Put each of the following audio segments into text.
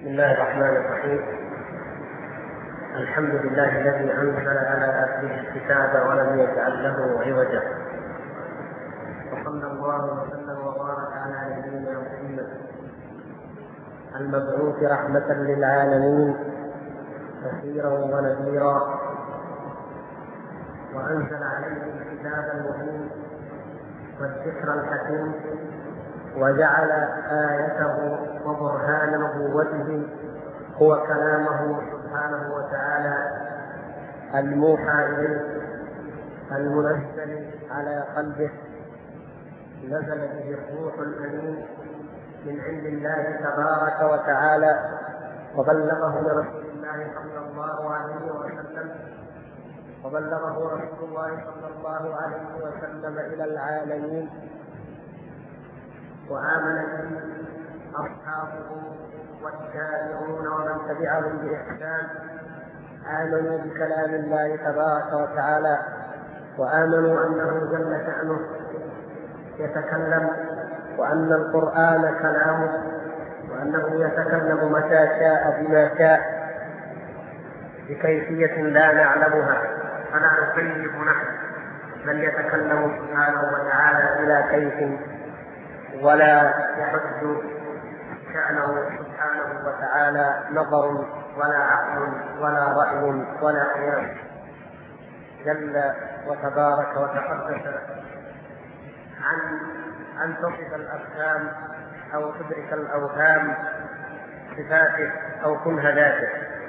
بسم الله الرحمن الرحيم. الحمد لله الذي أنزل على عبده الكتاب ولم يجعل له عوجا، وصلى الله وسلم وبارك على نبينا محمد المبعوث رحمة للعالمين بشيرا ونذيرا، وأنزل عليه الكتاب المبين والذكر الحكيم، وجعل آيته وبرهان نبوته هو كلامه سبحانه وتعالى الموحى إليه المنزل على قلبه، نزل به الروح الأمين من عند الله تبارك وتعالى، وبلغه لرسول الله صلى الله عليه وسلم إلى العالمين، وآمن به أصحابه والتابعون ومن تبعهم بإحسان. آمنوا بكلام الله تبارك وتعالى، وآمنوا أنه جل شأنه يتكلم، وأن القرآن كلامه، وأنه يتكلم متى شاء بما شاء بكيفية لا نعلمها، فلا نكيف نحن، بل يتكلم سبحانه وتعالى بلا كيف، ولا يحد شأنه سبحانه وتعالى نظر ولا عقل ولا رأي ولا قياس، جل وتبارك وتقدس عن أن تصف الأفهام أو تدرك الأوهام صفاته أو كنه ذاته.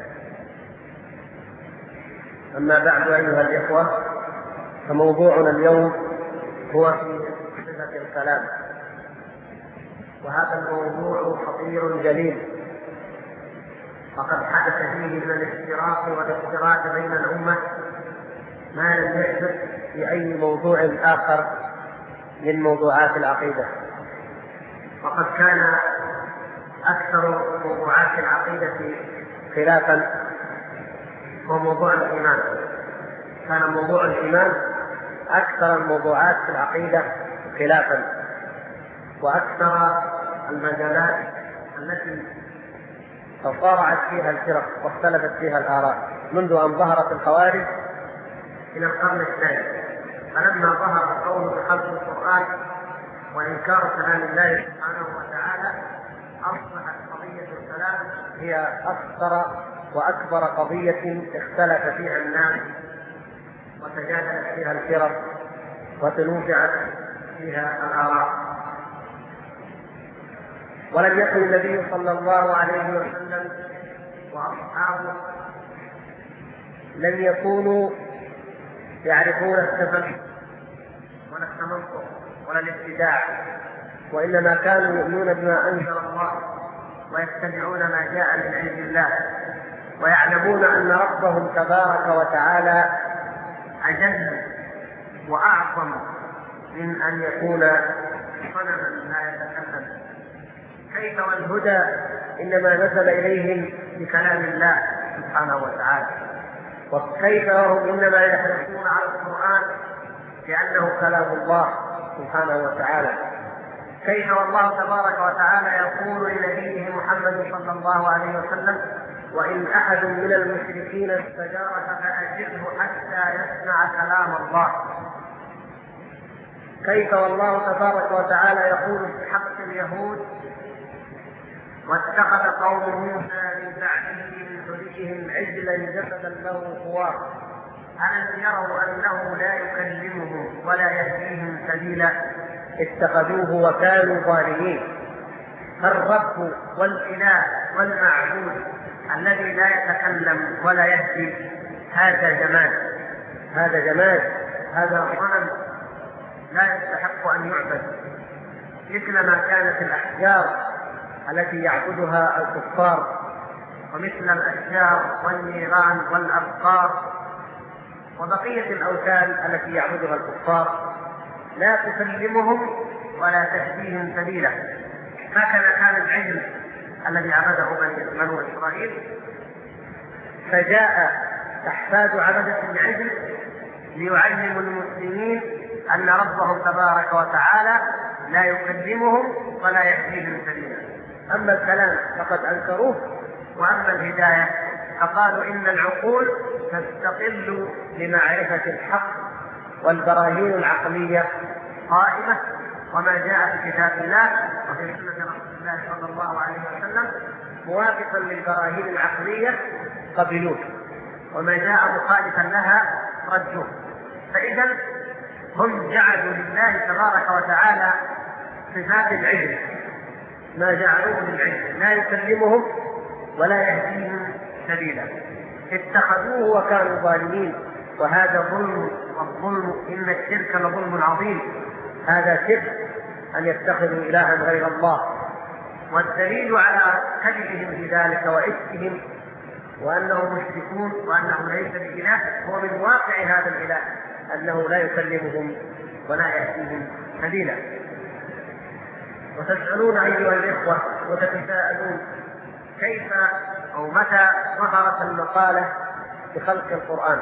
أما بعد أيها الإخوة، فموضوعنا اليوم هو في صفة الكلام، وهذا الموضوع خطير جليل، فقد حدث فيه من الافتراق والافتراق بين الأمة ما لم يحدث في أي موضوع آخر من موضوعات العقيدة. وقد كان أكثر موضوعات العقيدة خلافا هو موضوع الإيمان، كان موضوع الإيمان أكثر الموضوعات في العقيدة خلافا، وأكثر المجالات التي تصارعت فيها الفرق واختلفت فيها الآراء منذ أن ظهرت الخوارج إلى القرن الثاني. فلما ظهر قول خلق القرآن وإنكار كلام الله سبحانه وتعالى، أصبحت قضية الكلام هي أخطر وأكبر قضية اختلف فيها الناس وتجادلت فيها الفرق وتنوزعت فيها الآراء. ولم يكن النبي صلى الله عليه وسلم وأصحابه لم يكونوا يعرفون التفلسف ولا التمنطق ولا الابتداع، وإنما كانوا يؤمنون بما أنزل الله ويتبعون ما جاء من عند الله، ويعلمون أن ربهم تبارك وتعالى أجل وأعظم من أن يكون صنما لا يتكلم. كيف والهدى إنما نزل إليهم بكلام الله سبحانه وتعالى، وكيف وهم إنما يحرصون على القرآن لأنه كلام الله سبحانه وتعالى. كيف والله تبارك وتعالى يقول لنبيه محمد صلى الله عليه وسلم: وإن أحد من المشركين استجارك فأجره حتى يسمع كلام الله. كيف والله تبارك وتعالى يقول في حق اليهود: واتخذ قوم موسى من بعده من حليهم عجلا جسدا له خوار ألم يروا أنه لا يكلمهم ولا يهديهم سبيلا اتخذوه وكانوا ظالمين. فالرب والإله والمعبود الذي لا يتكلم ولا يهدي هذا جماد، هذا صنم لا يستحق أن يعبد، مثلما كانت الأحجار التي يعبدها الكفار، ومثل الأشجار والنيران والأبقار وبقية الأوثان التي يعبدها الكفار، لا تكلمهم ولا تهديهم سبيلا. هكذا كان العجل الذي عبده بنو إسرائيل، فجاء أحفاد عبدة العجل ليعلموا المسلمين أن ربهم تبارك وتعالى لا يكلمهم ولا يهديهم سبيلا. أما الكلام فقد أنكروه وأما الهداية فقالوا إن العقول تستقل بمعرفة الحق، والبراهين العقلية قائمة وما جاء في كتاب الله وفي سنة رسول الله صلى الله عليه وسلم موافقا للبراهين العقلية قبلوه، وما جاء مخالفا لها ردوه. فإذا هم جعلوا لله تبارك وتعالى صفات العلم، ما جعلوه للعلم، لا يكلمهم ولا يهديهم سبيلا، اتخذوه وكانوا ظالمين، وهذا ظلم، والظلم إن الشرك لظلم عظيم. هذا شرك أن يتخذوا إلها غير الله، والدليل على كذبهم في ذلك وإفكهم وأنهم مشركون وأنه ليس بإله هو من واقع هذا الإله أنه لا يكلمهم ولا يأتيهم سبيلا. وتسألون أيها الإخوة وتتساءلون كيف أو متى ظهرت المقالة بخلق القرآن؟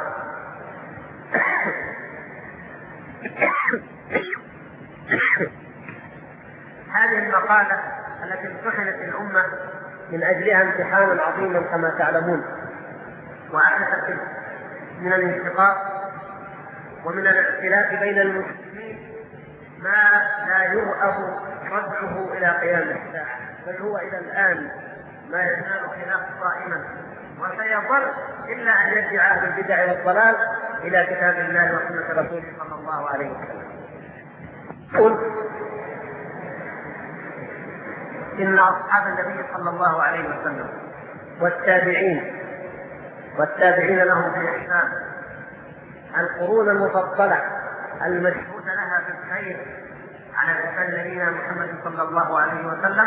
هذه المقالة التي امتحنت الأمة من أجلها امتحانا عظيما كما تعلمون، وأحدثت من الانشقاق ومن الاختلاف بين المسلمين ما لا يرأب ردعه إلى قيام الساعة، بل هو إلى الآن ما يزال خلاف قائما، وسيظل إلا أن يرجع أهل البدع والضلال إلى كتاب الله وسنة رسوله صلى الله عليه وسلم. قل إن أصحاب النبي صلى الله عليه وسلم والتابعين لهم في إحسان، القرون المفضلة المشهود لها في الخير على لسان نبينا محمد صلى الله عليه وسلم،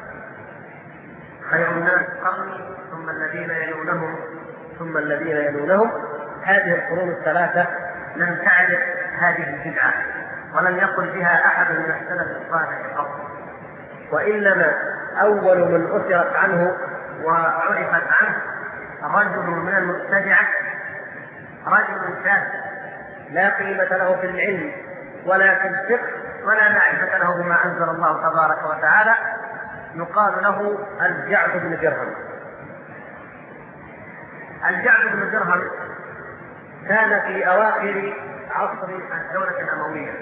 خير الناس قرني ثم الذين يلونهم ثم الذين يلونهم. هذه القرون الثلاثة لم تعرف هذه البدعة ولم يقل بها أحد من السلف الصالح قط، وإنما أول من أثرت عنه وعرفت عنه رجل من المبتدعة، رجل كافر لا قيمة له في العلم ولا في الفقه ولا معرفة له بما أنزل الله تبارك وتعالى، يقال له الجعد بن درهم. الجعد بن درهم كان في أواخر عصر الدولة الأموية،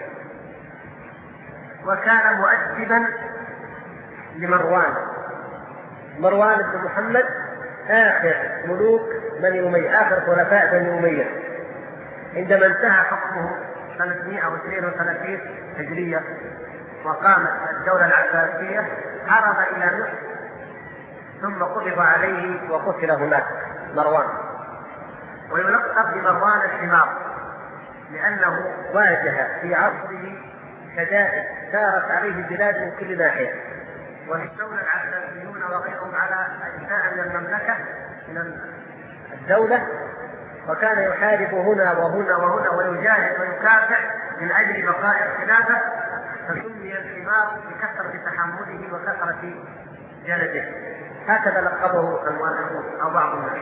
وكان مؤدبا لمروان بن محمد، آخر ملوك بني أمية، آخر خلفاء بني أمية، عندما انتهى حكمه سنة 132 هجرية وقامت الدولة العباسية، عرض إلى مصر ثم قبض عليه وقتل هناك مروان، ويلقب بمروان الحمار لأنه واجه في عصره شدائد سارت عليه البلاد من كل ناحية، واستولى العباسيون وغيرهم على أجزاء من المملكة من الدولة، وكان يحارب هنا وهنا وهنا ويجاهد ويكافح من أجل بقاء الخلافة، فسمي الحمار بكثرة تحمله وكثرة جلده، هكذا لقبه المؤرخون أو بعض الناس.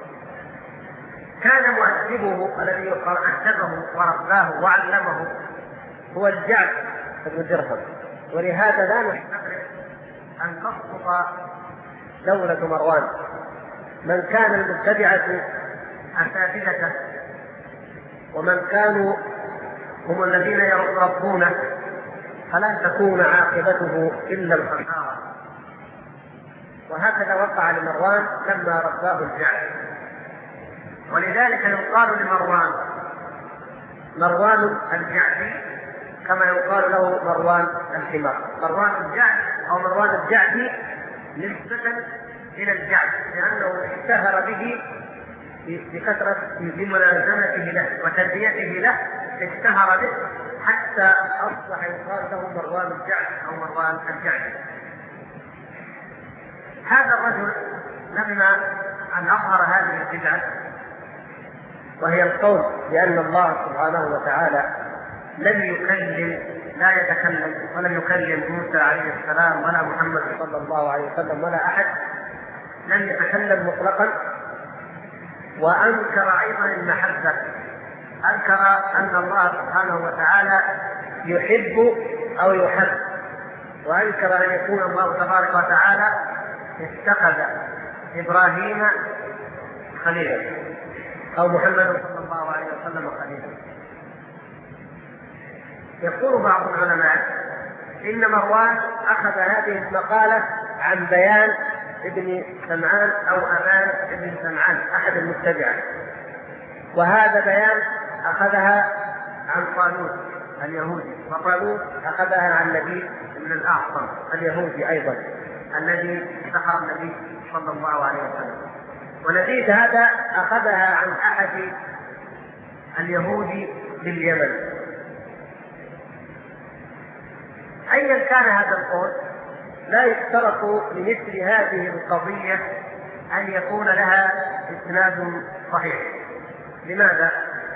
كان مؤدبه الذي أدبه ورباه وعلمه هو الجعد بن درهم، ولهذا لا نستغرب أن تسقط دولة مروان. من كان المبتدعة أساتذته ومن كانوا هم الذين يربونه فلن تكون عاقبته إلا الخسارة، وهكذا وقع لمروان لما رباه الجعد. ولذلك يقال مروان الجعدي كما يقال له مروان الحمار. مروان الجعد أو مروان الجعدي نسبة إلى الجعد لأنه اشتهر به بكثرة بملازمته له وتربيته له، اشتهر به حتى أصبح يقال له مروان الجعد أو مروان الجعد. هذا الرجل لما أن أظهر هذه البدعة، وهي القول بأن الله سبحانه وتعالى لا يتكلم ولم يكلم موسى عليه السلام ولا محمد صلى الله عليه وسلم ولا أحد، لم يتكلم مطلقا، وأنكر أيضا المحبة، أنكر أن الله سبحانه وتعالى يحب أو يحب، وأنكر أن يكون الله تبارك وتعالى اتخذ إبراهيم خليلا أو محمد صلى الله عليه وسلم خليلا. يقول بعض العلماء إن مروان أخذ هذه المقالة عن بيان ابن سمعان أو أمان ابن سمعان أحد المتبعة، وهذا بيان أخذها عن طالوت اليهودي، وطالوت أخذها عن نبي بن الأعصم اليهودي أيضا الذي سحر النبي صلى الله عليه وسلم، ونبيذ هذا أخذها عن أحد اليهود باليمن. أيا كان هذا القول لا يشترط لمثل هذه القضية أن يكون لها إسناد صحيح. لماذا؟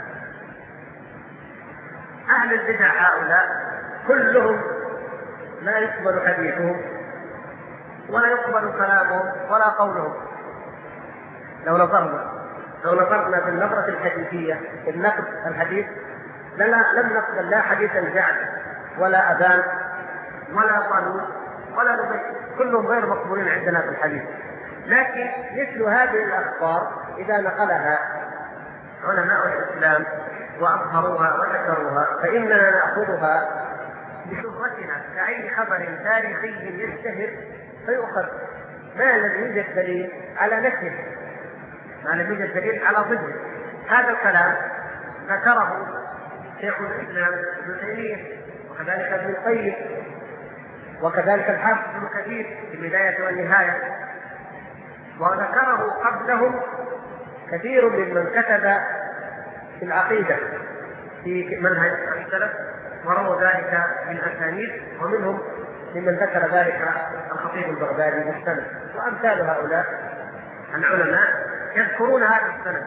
أهل البدع هؤلاء كلهم لا يقبل حديثهم ولا يقبل كلامهم ولا قولهم. لو نظرنا بالنظرة الحديثية النقد الحديث لم نقبل لا حديث الجعد ولا أذان ولا قانون ولا نبي، كلهم غير مقبولين عندنا في الحديث. لكن مثل هذه الأخبار إذا نقلها علماء الإسلام وأظهروها وذكروها فإننا نأخذها بشهرتنا كأي خبر تاريخي يشتهر فيؤخذ، ما الذي يوجد دليل على نفسه، ما الذي يوجد دليل على ضده. هذا الكلام ذكره شيخ الإسلام ابن تيمية وكذلك ابن القيم وكذلك الحافظ ابن كثير في البداية والنهاية، وذكره قبلهم كثير ممن كتب في العقيدة في منهج السلف ورووا ذلك بالأسانيد، ومنهم ممن ذكر ذلك الخطيب البغدادي بالسند، وأمثال هؤلاء العلماء يذكرون هذا السند.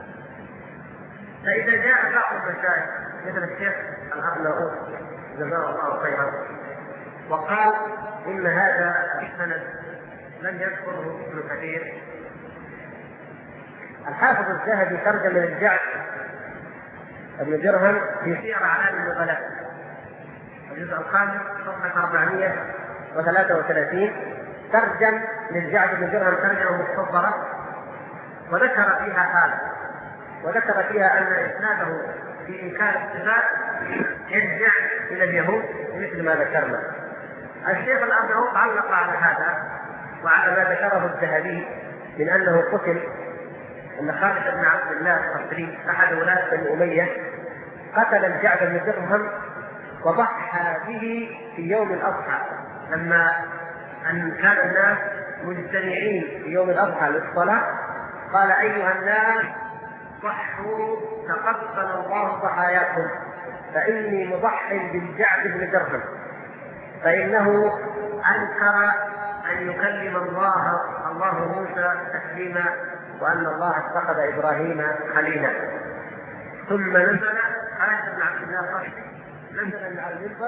فإذا جاء بعض المشايخ مثل الشيخ الأرناؤوط جزاه الله خيرا وقال إن هذا السند لم يذكره ابن كثير، الحافظ الذهبي ترجم للجعد ابن درهم في سير أعلام النبلاء الجزء الخامس صفحة 433 ترجم للجعد بن درهم ترجمة مختصرة وذكر فيها هذا، وذكر فيها أن إسناده في إنكار الصفات يرجع إلى اليهود مثل ما ذكرنا. الشيخ الأرناؤوط علق على هذا وعلى ما ذكره الذهبي من أنه قتل، أن خالد بن عبد الله القسري أحد ولاة بني أمية قتل الجعد بن درهم وضحى به في يوم الأضحى، لما أن كان الناس مجتمعين في يوم الأضحى للصلاة قال أيها الناس ضحوا تقبل الله ضحاياكم فإني مضحي بالجعد بن درهم فإنه أنكر أن يكلم الله موسى تكليما وأن الله اتخذ إبراهيم خليلا. ثم نزل خالد بن عبد الله القسري نزل من على المنبر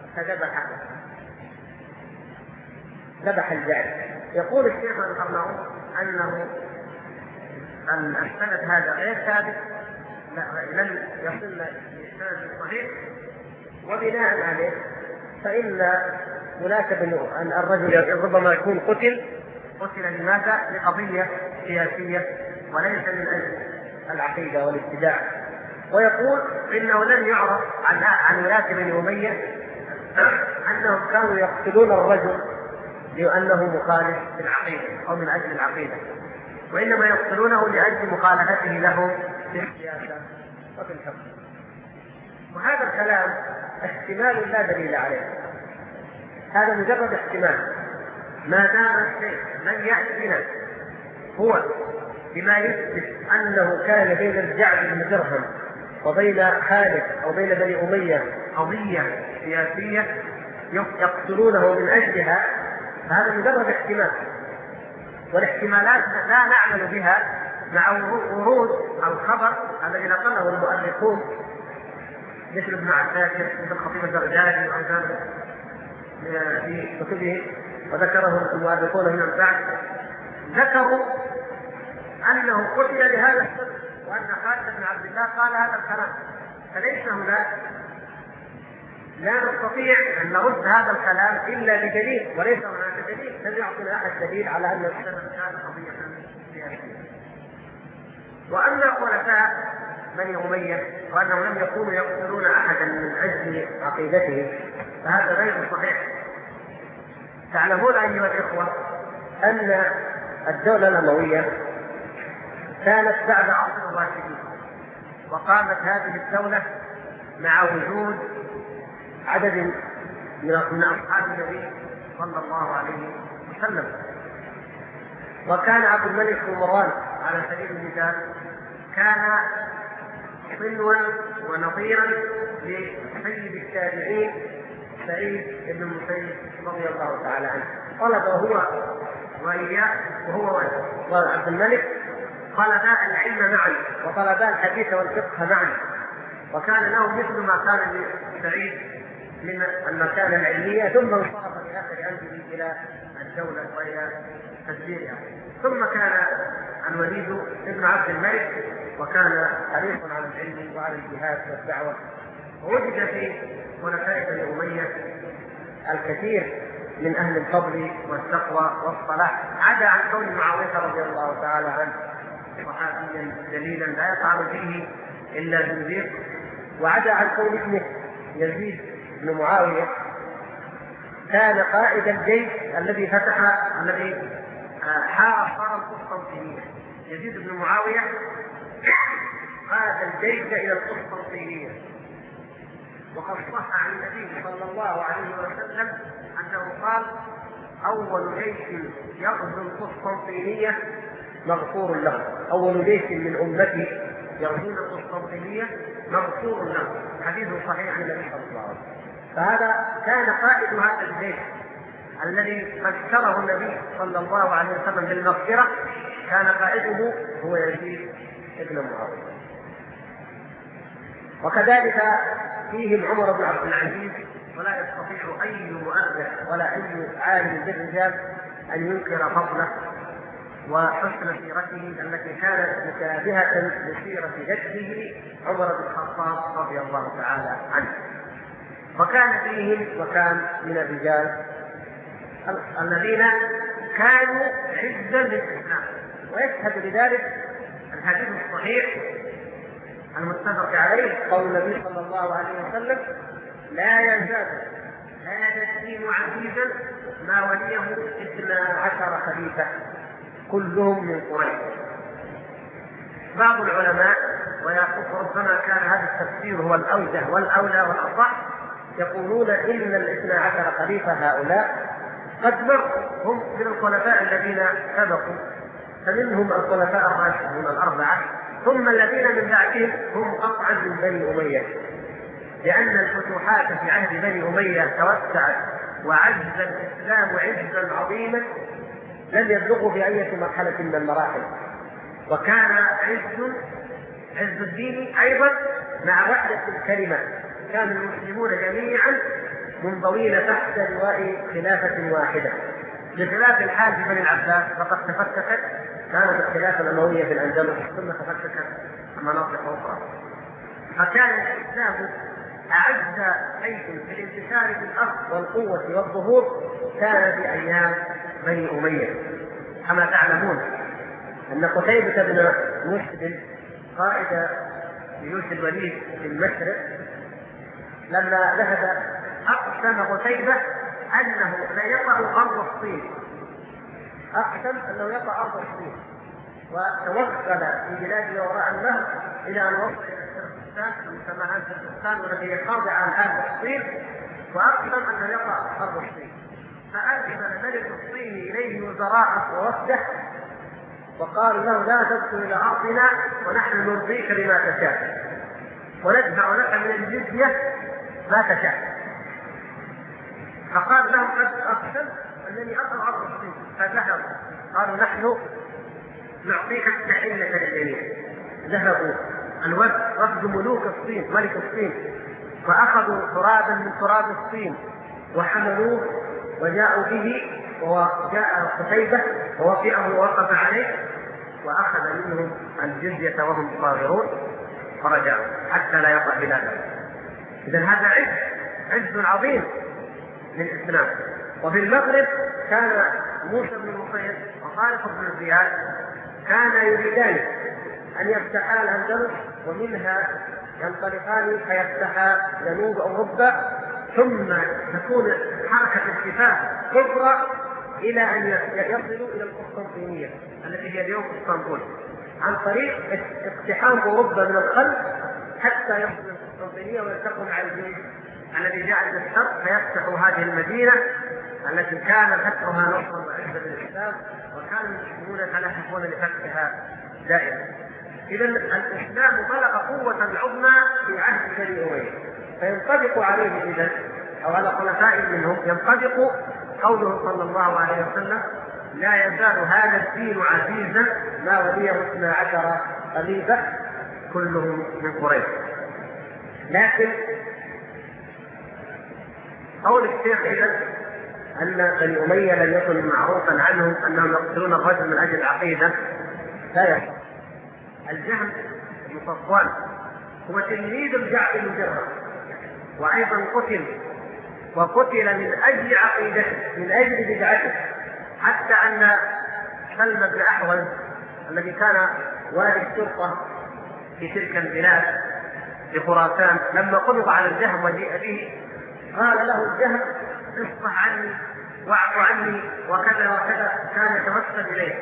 ذبح الجعد. يقول الشيخ الأرناؤوط أنه أن السند هذا غير ثابت، لم يصل للسند الصحيح، وبناء عليه فإن مناسب أن الرجل ربما يكون قتل لماذا؟ لقضية سياسية وليس من أجل العقيدة والاتباع. ويقول إنه لم يعرف عن ولاة بني أمية أنهم كانوا يقتلون الرجل لأنه مخالف في العقيدة أو من أجل العقيدة، وإنما يقتلونه لأجل مخالفته له في السياسة وفي الحكم. وهذا الكلام احتمال لا دليل عليه، هذا مجرد احتمال، ما دام الشيء لم يأتينا هو بما يثبت أنه كان بين الجعد بن درهم وبين خالد أو بين بني أمية قضية سياسية يقتلونه من أجلها، فهذا مجرد احتمال، والاحتمالات لا نعمل بها مع ورود الخبر الذي نقله المؤرخون مثل ابن عساكر مثل الخطيب البغدادي وأمثاله في كتبه، وذكره المؤرخون من بعد، ذكروا أنه قتل لهذا السبب وأن خالد بن عبد الله قال هذا الكلام. فليس هناك، لا نستطيع أن نرد هذا الكلام إلا بدليل، وليس هناك دليل، لم يعطنا أحد دليل على أن السبب كان قضية وأما خلفاء بني أمية وأنهم لم يكونوا يقتلون أحدا من أجل عقيدته فهذا غير صحيح. تعلمون أيها الإخوة أن الدولة الأموية كانت بعد عصر الراشدين، وقامت هذه الدولة مع وجود عدد من أصحاب النبي صلى الله عليه وسلم. وكان عبد الملك بن مروان على سبيل المثال كان صنوا ونظيرا لسيد التابعين سعيد بن المسيب رضي الله تعالى عنه. طلب هو وإياه وعبد الملك طلبا العلم معا وطلبا الحديث والفقه معا، وكان له مثل ما كان لسعيد من المكانة العلمية، ثم انصرف في آخر أمره إلى الدولة وإلى تدبيرها. ثم كان الوليد ابن عبد الملك وكان حريصا على العلم وعلى الجهاد والدعوة. ووجد في خلفاء بني أمية الكثير من أهل الفضل والتقوى والصلاح، عدا عن كون معاوية رضي الله تعالى عنه صحابيا جليلا لا يطعن فيه إلا زنديق، وعدا عن كون ابنه يزيد بن معاوية كان قائد الجيش الذي حاصر القسطنطينية. يزيد بن معاوية قاد الجيش إلى القسطنطينية، وقد صح عن النبي صلى الله عليه وسلم أنه قال: أول جيش يغزو القسطنطينية مغفور له، أول جيش من أمتي يغزون القسطنطينية مغفور له، حديث صحيح عن النبي صلى الله عليه وسلم. فهذا كان قائد هذا الجيش الذي بشره النبي صلى الله عليه وسلم بالمغفرة، كان قائده هو يزيد بن معاوية. وكذلك فيهم عمر بن عبد العزيز، ولا يستطيع أي مؤرخ ولا أي عالم بالرجال أن ينكر فضله وحسن سيرته التي كانت مشابهة لسيرة جده عمر بن الخطاب رضي الله تعالى عنه. وكان فيهم وكان من الرجال الذين كانوا عزا للإسلام، ويشهد لذلك الحديث الصحيح المتفق عليه قول النبي صلى الله عليه وسلم: لا يزال هذا الدين عزيزا ما وليه 12 خليفة كلهم من قريش. بعض العلماء، وربما كان هذا التفسير هو الأوجه والأولى والأصح، يقولون إن 12 خليفة هؤلاء قد مروا هم من الخلفاء الذين سبقوا، فمنهم الخلفاء الراشدون الأربعة، ثم الذين من بعدهم هم قطعا من بني أمية، لأن الفتوحات في عهد بني أمية توسعت وعز الإسلام عزا عظيما لم يبلغوا في أي مرحلة من المراحل. وكان عز الدين أيضا مع وحدة الكلمة، كان المسلمون جميعا منضوين تحت لواء خلافة واحدة، بخلاف الحال في بني العباس فقد تفككت، كانت الخلافة الأموية في الأندلس ثم تفككت مناطق أخرى. فكان الإسلام أعز شيء في الانتشار في الأرض والقوة والظهور كان في أيام بني أمية. كما تعلمون أن قتيبة بن مسلم قائد جيوش الوليد في المشرق لما ذهب أقسم قتيبة أنه لا يطأ أرض الصين، أقسم أنه يطأ أرض الصين، وتوغل في بلاده وراء النهر إلى أن وصل إلى تركستان المسمى تركستان والتي هي خاضعة الآن الصين، وأقسم أنه يطأ أرض الصين. فأرسل ملك الصين إليه وزراءه ووفده وقال له: لا تدخل إلى أرضنا ونحن نرضيك بما تشاء وندفع لك من الجزية ما تشاء. فقال لهم: قد أقسم أنني أطأ أرض الصين. فذهبوا قالوا: نحن نعطيك التحية للجميع. ذهبوا وفد ملوك الصين، ملك الصين، فأخذوا ترابا من تراب الصين وحملوه وجاءوا به، وجاء قتيبة ووقعه ووقف عليه وأخذ منهم الجزية وهم صاغرون فرجعوا حتى لا يطأ بلاده. إذن هذا عز عظيم للإسلام. وفي المغرب كان موسى بن نصير وخالد بن زياد كان يريدان أن يفتحا الأندلس ومنها ينطلقان فيفتحا جنوب أوروبا، ثم تكون حركة الكفاح كبرى إلى أن يصلوا إلى القسطنطينية التي هي اليوم اسطنبول، عن طريق اقتحام أوروبا من الخلف حتى يصلوا إلى القسطنطينية ويلتقوا مع الجيش الذي جاء من الشرق فيفتحوا هذه المدينة التي كان فتحها نصرا وعزة للإسلام، وكان المسلمون يتلهفون لفتحها دائما. إذا الإسلام بلغ قوة عظمى في عهد بني أمية، فينطبق عليه إذا أو على خلفاء منهم ينطبق قوله صلى الله عليه وسلم: لا يزال هذا الدين عزيزا ما وليه 12 خليفة كلهم من قريش. لكن قول الشيخ إذا أن بني أمية لم يكن معروفا عنهم أنهم يقتلون الرجل من أجل العقيدة لا يحصل. الجهم بن صفوان هو تلميذ الجعد بن درهم، وأيضا قتل من أجل عقيدته، من أجل بدعته، حتى أن سلم بن أحول الذي كان والي الشرطة في تلك البلاد في خراسان لما قبض على الجهم وجيء به قال له الجهم: اصفح عني واعف عني وكذا وكذا، كان يتوسل إليه.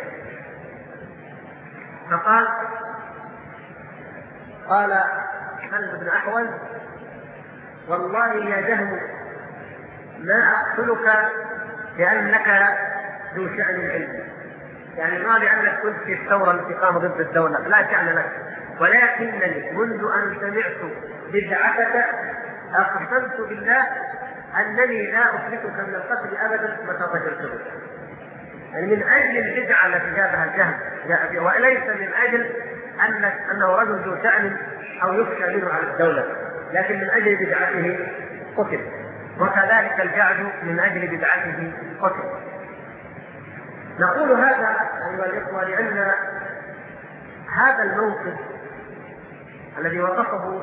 قال سلم بن أحول: والله يا جهم ما أقتلك لأنك ذو شأن علمي، يعني ما لأنك كنت في الثورة التي قامت ضد الدولة، لا شأن لك، ولكنني منذ أن سمعت بدعتك أقسمت بالله أنني لا أشركك من القتل أبدا متى قتلته. يعني من أجل البدعة التي جابها الجهم، وليس من أجل أنه رجل ذو شأن أو يخشى منه على الدولة، لكن من أجل بدعته قتل. وكذلك الجعد من أجل بدعته قتل. نقول هذا أيها الإخوة لأن هذا الموقف الذي وقفه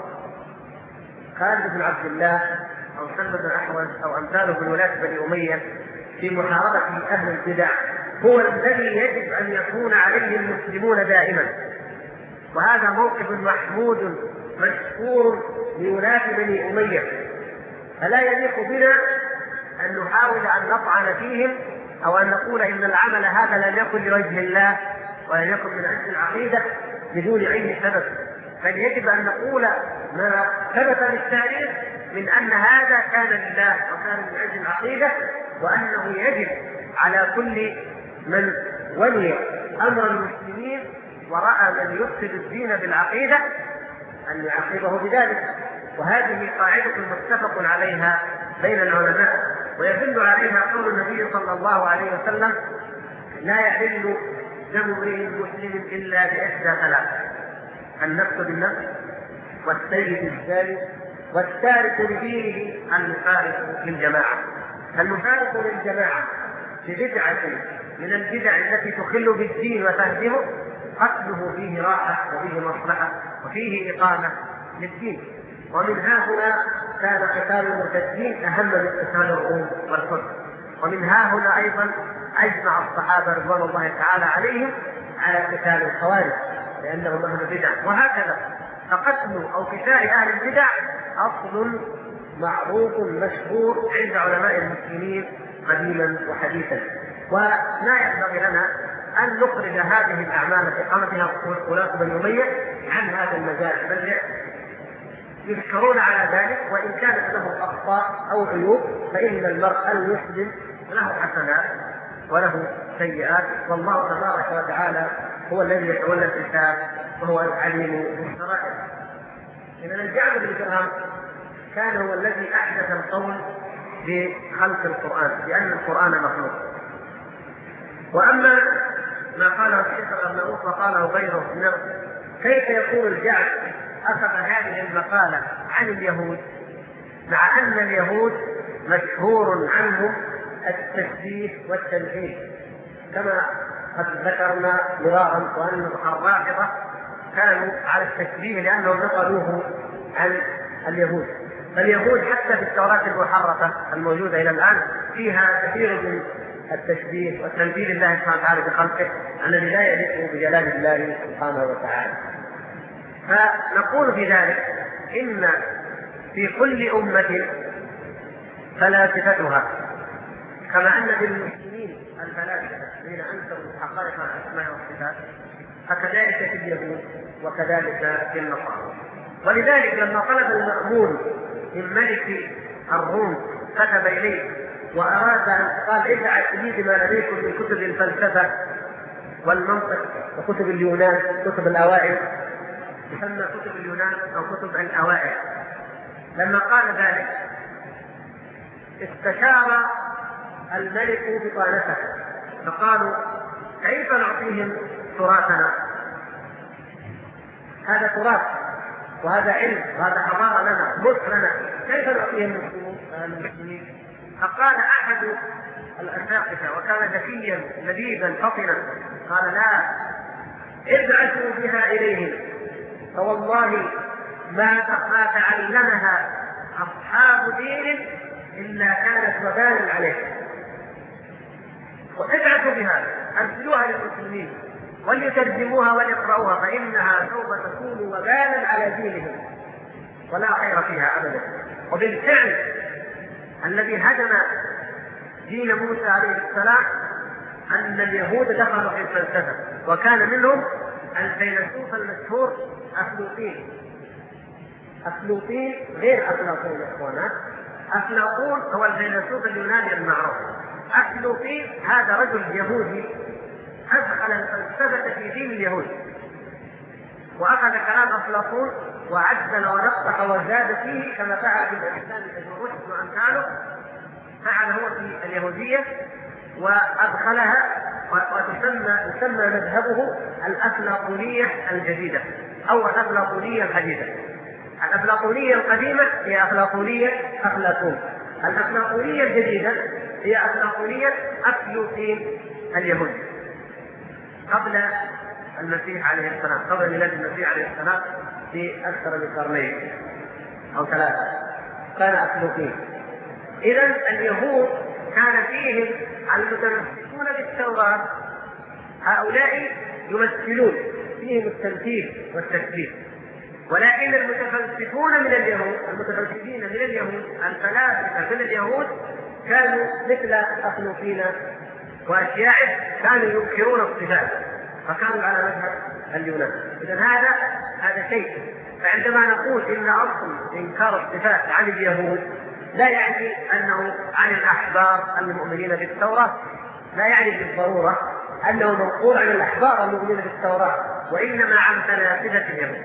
خالد بن عبد الله أو سلم بن أحول أو أمثاله من ولاة بني أمية في محاربة أهل البدع هو الذي يجب أن يكون عليه المسلمون دائما، وهذا موقف محمود مشكور لولاة بني أمية، فلا يليق بنا أن نحاول أن نطعن فيهم أو أن نقول إن العمل هذا لم يكن لوجه الله ولم يكن من أجل العقيدة بدون أي سبب، بل يجب أن نقول ما ثبت بالتاريخ من أن هذا كان لله وكان من أجل العقيدة، وأنه يجب على كل من ولي أمر المسلمين ورأى من يفسد الدين بالعقيدة أن يعاقبه بذلك. وهذه قاعدة متفق عليها بين العلماء، ويدل عليها قول النبي صلى الله عليه وسلم: لا يحل دم امرئ مسلم إلا بإحدى ثلاث: النفس بالنفس، والسيد الزاني، والتارك لدينه المفارق للجماعة. المفارق للجماعة ببدعة من البدع التي تخل بالدين وتهدمه قتله فيه راحة وفيه مصلحة وفيه إقامة للدين. ومن ها هنا كان قتال المرتدين أهم من قتال الروم والفرس، ومن ها هنا أيضا أجمع الصحابة رضوان الله تعالى عليهم على قتال الخوارج لأنهم أهل بدع. وهكذا فقتل أو قتال أهل البدع أصل معروف مشهور عند علماء المسلمين قديما وحديثا، ولا ينبغي لنا أن نخرج هذه الأعمال التي قامت بها ولاة بني أمية عن هذا المجال، بل يذكرون على ذلك، وإن كانت له أخطاء أو عيوب فإن المرء المسلم له حسنات وله سيئات، والله تبارك وتعالى هو الذي يتولى الحساب وهو العليم بالسرائر. إذا الجعد بن درهم كان هو الذي أحدث القول بخلق القرآن، لأن القرآن مخلوق. وأما ما قاله الشيخ الأرناؤوط وقاله غيره إنه كيف يكون الجعد أخذ هذه المقالة عن اليهود، مع أن اليهود مشهور عنهم التشبيه والتمثيل كما قد ذكرنا مرارا، وأن الرافضة كانوا على التشبيه لأنهم نقلوه عن اليهود. فاليهود حتى في التوراة المحرفة الموجودة إلى الآن فيها كثير من التشبيه والتمثيل الله سبحانه وتعالى بخلقه الذي لا يليق بجلال الله سبحانه وتعالى. فنقول في ذلك إن في كل أمة فلاسفتها، كما أن في المسلمين الفلاسفة الذين أنكروا حقائق الأسماء والصفات، فكذلك في اليهود وكذلك في النصارى. ولذلك لما طلب المأمون من ملك الروم كتب إليه وأراد أن قال ابعث لي بما لديكم من كتب الفلسفة والمنطق وكتب اليونان، كتب الأوائل، تسمى كتب اليونان أو كتب الأوائل. لما قال ذلك استشار الملك بطانته فقالوا كيف نعطيهم تراثنا؟ هذا تراث وهذا علم وهذا حضارة لنا، ملك لنا، كيف نعطيهم المسلمين؟ فقال أحد الأساقفة وكان ذكيا لبيبا فطنا قال لا، ابعثوا بها إليهم فوالله ما تعلمها أصحاب دين إلا كانت وبالا عليهم، وابعثوا بها أرسلوها للمسلمين وليترجموها وليقرأوها فإنها سوف تكون وبالا على دينهم ولا خير فيها أبدا. وبالفعل الذي هدم دين موسى عليه السلام أن اليهود دخلوا في الفلسفة، وكان منهم الفيلسوف المشهور أفلاطون. أفلاطون غير أفلاطون يا إخوانا، أفلاطون هو الفيلسوف اليوناني المعروف. أفلاطون هذا رجل يهودي أدخل الفلسفة في دين اليهود، وأخذ كلام أفلاطون وعدل ونقح وزاد فيه كما فعل في الإسلام ابن رشد وأمثاله، فعل هو في اليهودية وأدخلها، ويسمى مذهبه الأفلاطونية الجديدة أو الأفلاطونية الحديثة. الأفلاطونية القديمة هي أفلاطونية أفلاطون، الأفلاطونية الجديدة هي أفلاطونية أفلاطين اليهود قبل المسيح عليه السلام، قبل ميلاد المسيح عليه السلام بأكثر من قرنين أو ثلاثة كان أفلاطين. إذن اليهود كان فيهم المتمسكون بالتوراة، هؤلاء يمثلون فيهم التمثيل والتشبيه، ولكن المتفلسفون من اليهود، المتفلسفين من اليهود، الفلاسفة من اليهود كانوا مثل أفلاطين وأشياعه، كانوا ينكرون الصفات فكانوا على مذهب اليونان. إذن هذا شيء. فعندما نقول إن أصل إنكار الصفات عن اليهود لا يعني أنه عن الأحبار المؤمنين بالتوراة، لا يعني بالضرورة أنه منقول عن الأحبار المؤمنين بالتوراة، وإنما عن فلاسفة اليهود.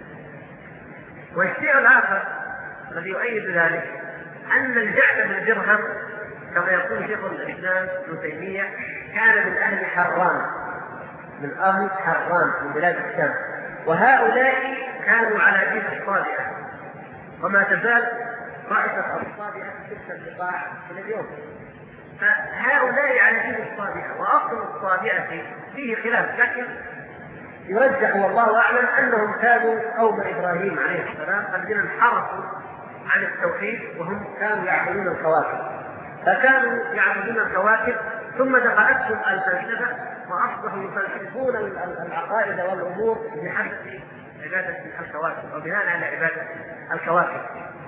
والشيء الآخر الذي يؤيد ذلك أن الجعد بن درهم كما يقول شيخ الإسلام ابن تيمية كان من أهل حران، من أهل حران من بلاد الشام، وهؤلاء كانوا على دين الصابئة، وما تزال طائفة الصابئة في تلك البقاع إلى اليوم. فهؤلاء على دين الصابئة، وأصل الصابئة فيه خلاف، لكن يرجح والله أعلم أنهم كانوا قوم إبراهيم عليه السلام الذين انحرفوا عن التوحيد، وهم كانوا يعبدون الكواكب، فكانوا يعبدون الكواكب ثم دخلتهم الفلسفة وأصبحوا يفلسفون العقائد والأمور بحسب عبادة الكواكب أو بناء على عبادة الكواكب.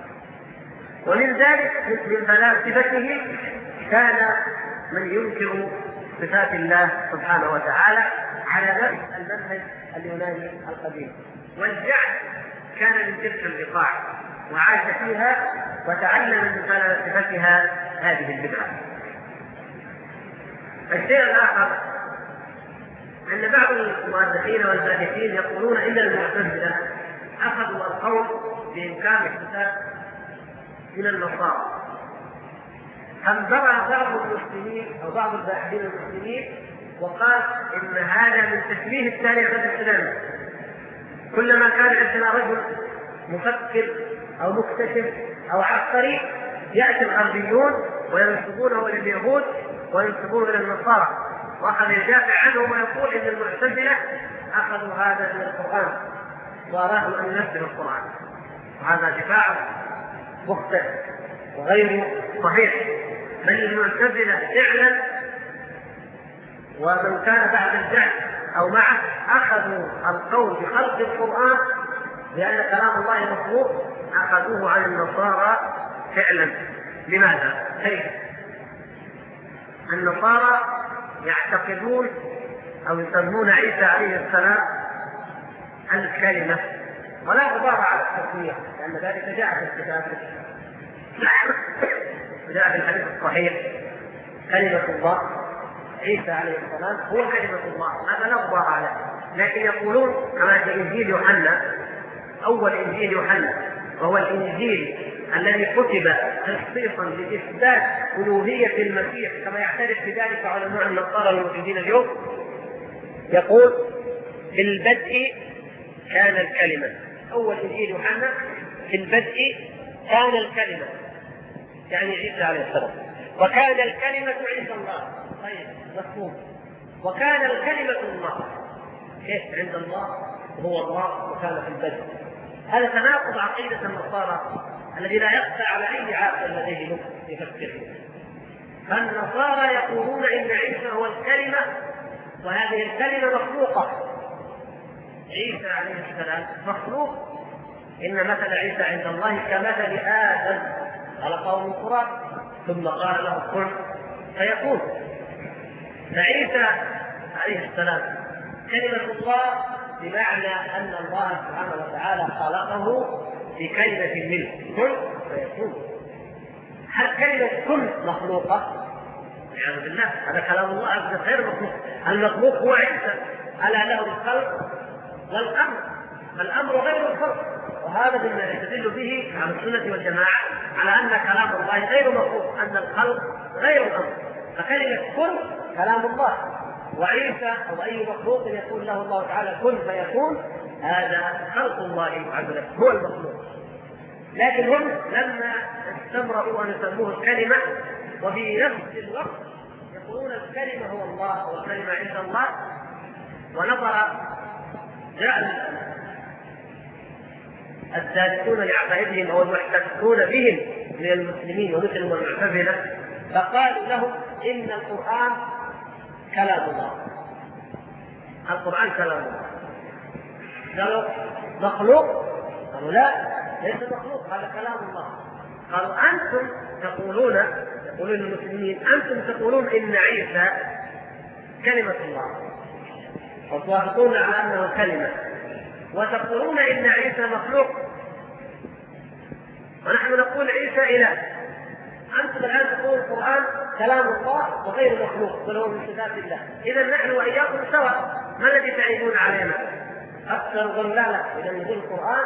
ومن ذلك من فلاسفته كان من ينكر صفات الله سبحانه وتعالى على نفس المنهج اليوناني القديم. والجعد كان من تلك البقاع وعاش فيها وتعلم من فلسفتها هذه البدعة. الشيء الآخر أن بعض المؤرخين والباحثين يقولون إن المعتزلة أخذوا القول بإنكار الصفات من النصارى، فانبرى بعض المسلمين أو بعض الباحثين المسلمين وقال إن هذا من تشبيه التاريخ الإسلامي. كلما كان عندنا رجل مفكر أو مكتشف أو عبقري يأتي الغربيون وينسبونه إلى اليهود وينسبونه إلى النصارى، وأخذ يدافع عنه ويقول إن المعتزلة أخذوا هذا من القرآن وأرادوا أن ينزلوا القرآن، وهذا دفاع مخطئ وغير صحيح. بل المعتزلة فعلا ومن كان بعد الجهل أو معه أخذوا القول بخلق القرآن لأن كلام الله مخلوق، أخذوه عن النصارى فعلا. لماذا؟ كيف؟ النصارى يعتقدون أو يسمون عيسى عليه السلام الكلمة، ولا غبار على التسمية، لأن ذلك جاء في الكتاب، جاء في الحديث الصحيح كلمة الله، عيسى عليه السلام هو كلمة الله، هذا لا غبار عليه. لكن يقولون كما في إنجيل يوحنا، أول إنجيل يوحنا وهو الإنجيل الذي كتب تخصيصا لإثبات ألوهية المسيح كما يعترف بذلك علماء النصارى الموجودين اليوم، يقول في البدء كان الكلمة. أول إنجيل يوحنا في البدء كان الكلمة، يعني عيسى عليه السلام، وكان الكلمة عند الله. طيب مفهوم. وكان الكلمة الله، كيف عند الله هو الله وكان في البدء؟ هذا تناقض عقيدة النصارى الذي لا يخفى على أي عاقل لديه يفكر. فالنصارى يقولون إن عيسى هو الكلمة، وهذه الكلمة مخلوقة. عيسى عليه السلام مخلوق. إن مثل عيسى عند الله كمثل آدم خلقه من تراب ثم قال له كن فيكون. فعيسى عليه السلام كلمة الله بمعنى أن الله سبحانه وتعالى خلقه بكلمة منه كن فيكون. هل كلمة كن مخلوقة؟ يعني بالله هذا كلام الله غير مخلوق. المخلوق هو عيسى، ألا له الخلق والأمر، الأمر غير الخلق. وهذا مما يستدل به على السنة والجماعة على أن كلام الله غير مخلوق، أن الخلق غير الأمر. فكلمة كن كلام الله، وعيسى أو أي مخلوق يقول له الله تعالى كن فيكون، هذا خلق الله عز وجل هو المخلوق. لكن هم لما استمروا أن يسموه الكلمة، وفي نفس الوقت يقولون الكلمة هو الله والكلمة عند الله، ونظر جاء السادسون لعقائدهم أو المحتفون بهم من المسلمين ومثلهم المعتزلة، فقالوا لهم إن القرآن كلام الله. القرآن كلام الله. قالوا مخلوق؟ قالوا لا، ليس مخلوق، هذا كلام الله. قالوا أنتم تقولون المسلمين أنتم تقولون إن عيسى كلمة الله وتوافقون على أنه كلمة، وتقولون إن عيسى مخلوق، ونحن نقول عيسى إله. أنتم الآن تقولون القرآن كلام الله وغير مخلوق بل هو من صفات الله. إذا نحن وإياكم سواء، ما الذي تعيبون علينا؟ أكثر ضلالة. إذا نقول القرآن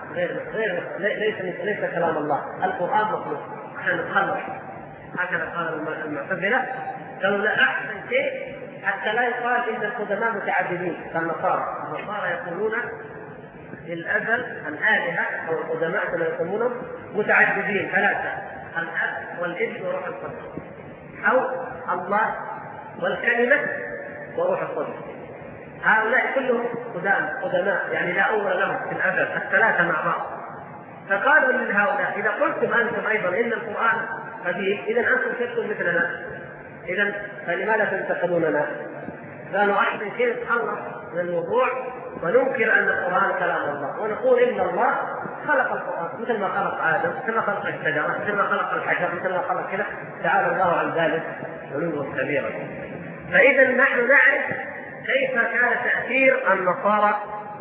ليس كلام الله، القرآن مخلوق عشان نتخلص. هكذا قال المعتزلة. قالوا لا، أحسن شيء حتى لا يقال إن القدماء متعددين كالنصارى. النصارى يقولون للأزل الآلهة أو القدماء كما يسمونهم متعددين ثلاثة، الأب والابن وروح القدس، أو الله والكلمة وروح القدس. هؤلاء كلهم قدماء يعني لا أول لهم في الأزل، الثلاثة مع بعض. فقالوا لهؤلاء إذا قلتم أنتم أيضا إن القرآن قديم، إذا أنتم صرتم مثلنا، إذا فلماذا تنتقدوننا؟ قالوا أحسن شيء نتخلص من الموضوع وننكر أن القرآن كلام الله، ونقول إن الله خلق القرآن مثل ما خلق آدم، مثل ما خلق الشجرة، مثل ما خلق الحجر، مثل ما خلق كذا، تعالى الله عن ذلك علوا كبيرا. فإذا نحن نعرف كيف كان تأثير النصارى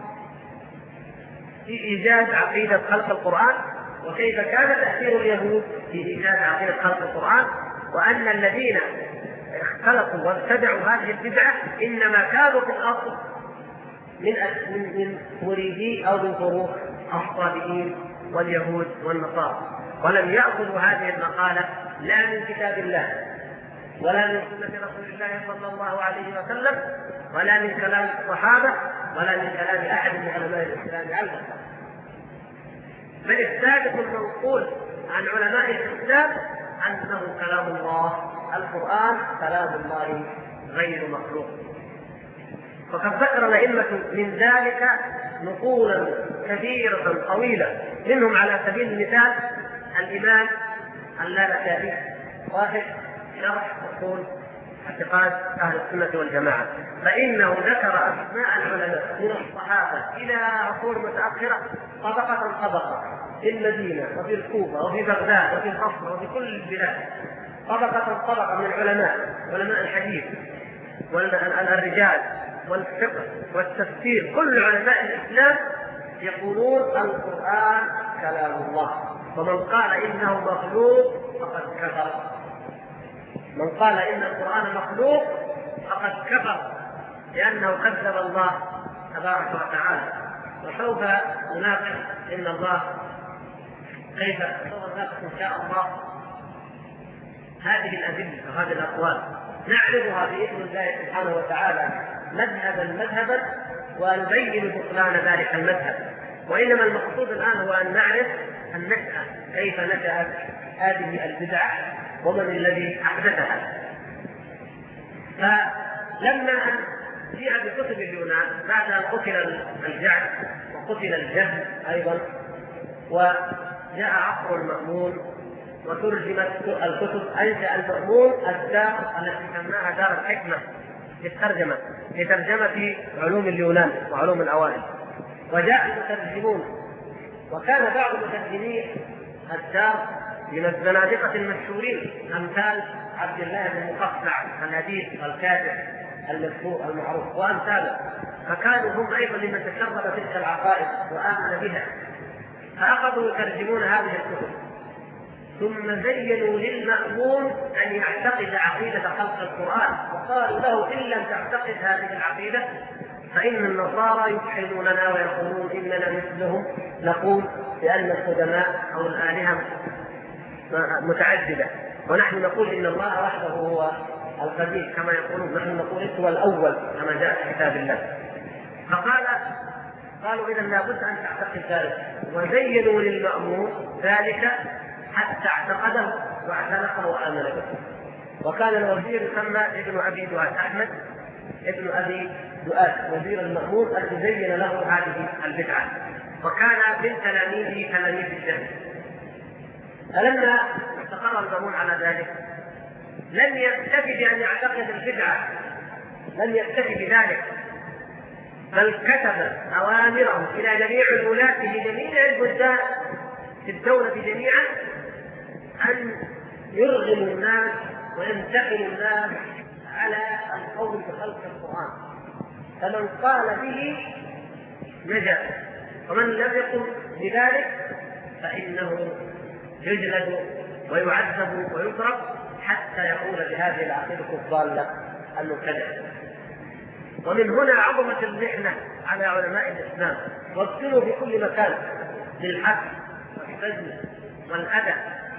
في إيجاد عقيدة خلق القرآن، وكيف كان تأثير اليهود في إيجاد عقيدة خلق القرآن، وأن الذين اختلقوا وابتدعوا هذه البدعة إنما كانوا في الأصل من مريدي أو من فروع الصابئين واليهود والنصارى، ولم يأخذوا هذه المقالة لا من كتاب الله ولا من سنة رسول الله صلى الله عليه وسلم ولا من كلام الصحابة ولا من كلام أحد من علماء الإسلام على الإطلاق. بل الثابت المنقول عن علماء الإسلام أنه كلام الله، القرآن كلام الله غير مخلوق. وقد ذكر الأئمة من ذلك نقولا كثيرة طويلة، منهم على سبيل المثال الإمام اللالكائي، واحد شرح أصول اعتقاد أهل السنة والجماعة، فإنه ذكر أسماء العلماء من الصحابة إلى عصور متأخرة طبقة في المدينة وفي الكوفة وفي بغداد وفي البصرة وفي كل البلاد، طبقة من العلماء، علماء الحديث والرجال والفقه والتفسير، كل علماء الإسلام يقولون القرآن كلام الله، ومن قال إنه مخلوق فقد كفر. من قال إن القرآن مخلوق فقد كفر، لأنه كذب الله تبارك وتعالى. وسوف نناقش إن الله كيف سوف نناقش إن شاء الله هذه الأدلة وهذه الأقوال نعرضها بإذن الله سبحانه وتعالى مذهبا ونبين بطلان ذلك المذهب. وإنما المقصود الآن هو أن نعرف النشأة، كيف نشأت هذه البدعة ومن الذي أحدثها. فلما جيء بكتب اليونان بعد أن قتل الجعد وقتل الجهم أيضا، وجاء عصر المأمون وترجمت الكتب، أنشأ المأمون الدار التي سماها دار الحكمة لترجمة علوم اليونان وعلوم الأوائل، وجاء المترجمون، وكان بعض مترجمي الدار من الزنادقة المشهورين أمثال عبد الله بن مقفع الأديب الكاتب المشهور المعروف وأمثاله، فكانوا هم أيضا ممن تشرب تلك العقائد وآمن بها، فأخذوا يترجمون هذه الكتب، ثم زينوا للمأمون أن يعتقد عقيدة خلق القرآن، وقالوا له إن لم تعتقد هذه العقيدة فإن النصارى يجحدوننا ويقولون إننا مثلهم، نقول بأن القدماء أو الآلهة متعددة، ونحن نقول إن الله وحده هو القديم كما يقولون، نحن نقول هو الأول كما جاء في كتاب الله. قالوا إذا لابد أن تعتقد ذلك، وزينوا للمأمون ذلك حتى اعتقده واعتنقه وآمن به. وكان الوزير يسمى ابن أبي دؤاد، أحمد ابن أبي دؤاد وزير المأمون الذي زين له هذه البدعة، وكان من تلاميذ الجهم. فلما استقر المأمون على ذلك لم يكتفي بأن يعتقد البدعة، لم يكتفي بذلك، بل كتب أوامره إلى جميع الولاة في جميع البلدان في الدولة جميعا أن يرغموا الناس ويمتحنوا الناس على القول بخلق القرآن، فمن قال به نجا، ومن لم يقل بذلك فإنه يجلد ويعذب ويضرب حتى يقول بهذه العقيدة الضالة المبتدعة. ومن هنا عظمت المحنة على علماء الإسلام، وابتلوا في كل مكان بالحق والسجن والأذى،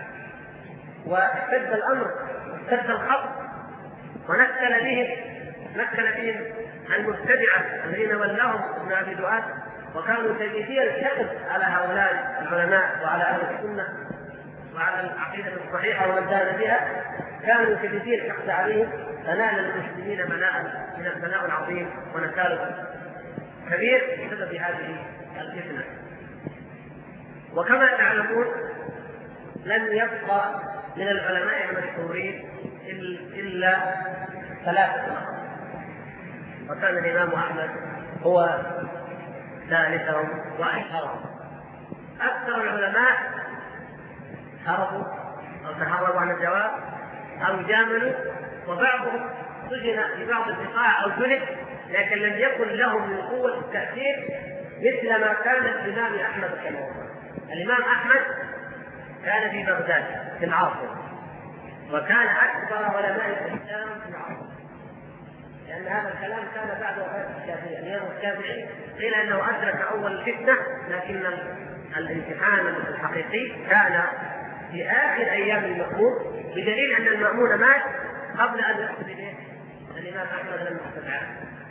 واشتد الأمر واشتد الخطر، ونكل بهم المبتدعة الذين ولاهم ابن أبي دؤاد، وكانوا شديدي الحقد على هؤلاء العلماء وعلى أهل السنة وعلى العقيدة الصحيحة ومن دان بها، كانوا شديدي الحقد عليهم، فنال المسلمين من البلاء العظيم ونكال كبير بسبب هذه الفتنة. وكما تعلمون لم يبقى من العلماء المشهورين إلا 3 فقط، وكان الإمام أحمد هو ثالثهم وأشهرهم. أكثر العلماء هربوا أو تهربوا عن الجواب أو جاملوا، وبعضهم سجن في بعض البقاع أو جلد، لكن لم يكن لهم من قوة التأثير مثل ما كان الإمام أحمد رحمه الله. الإمام أحمد كان في بغداد في العاصمة، وكان أكبر علماء الإسلام في العاصمة، لأن هذا الكلام كان بعد وفاة الشافعي. الإمام الشافعي قيل أنه أدرك أول الفتنة، لكن الامتحان الحقيقي كان في آخر أيام المأمون، بدليل أن المأمون مات قبل أن يأخذ إليه الإمام أحمد لم يستطع.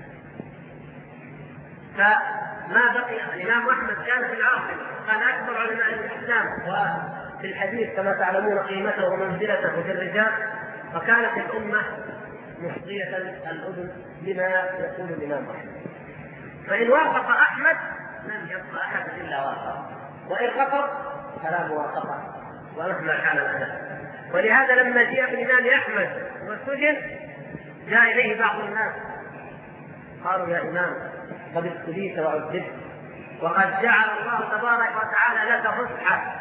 فما بقي الإمام أحمد كان في العاصمة، كان أكبر علماء الإسلام، وفي الحديث كما تعلمون قيمته ومنزلته في الرجال، فكانت الأمة مصغية الأذن لما يقول الإمام أحمد. فإن وافق أحمد لم يبقى أحد إلا وافق، وإن رفض فلا موافقة ومهما كان الأدب. ولهذا لما جاء الإمام أحمد وسجن جاء إليه بعض الناس قالوا: يا إمام قد ابتليت وعذبت، وقد جعل الله تبارك وتعالى لك فسحة،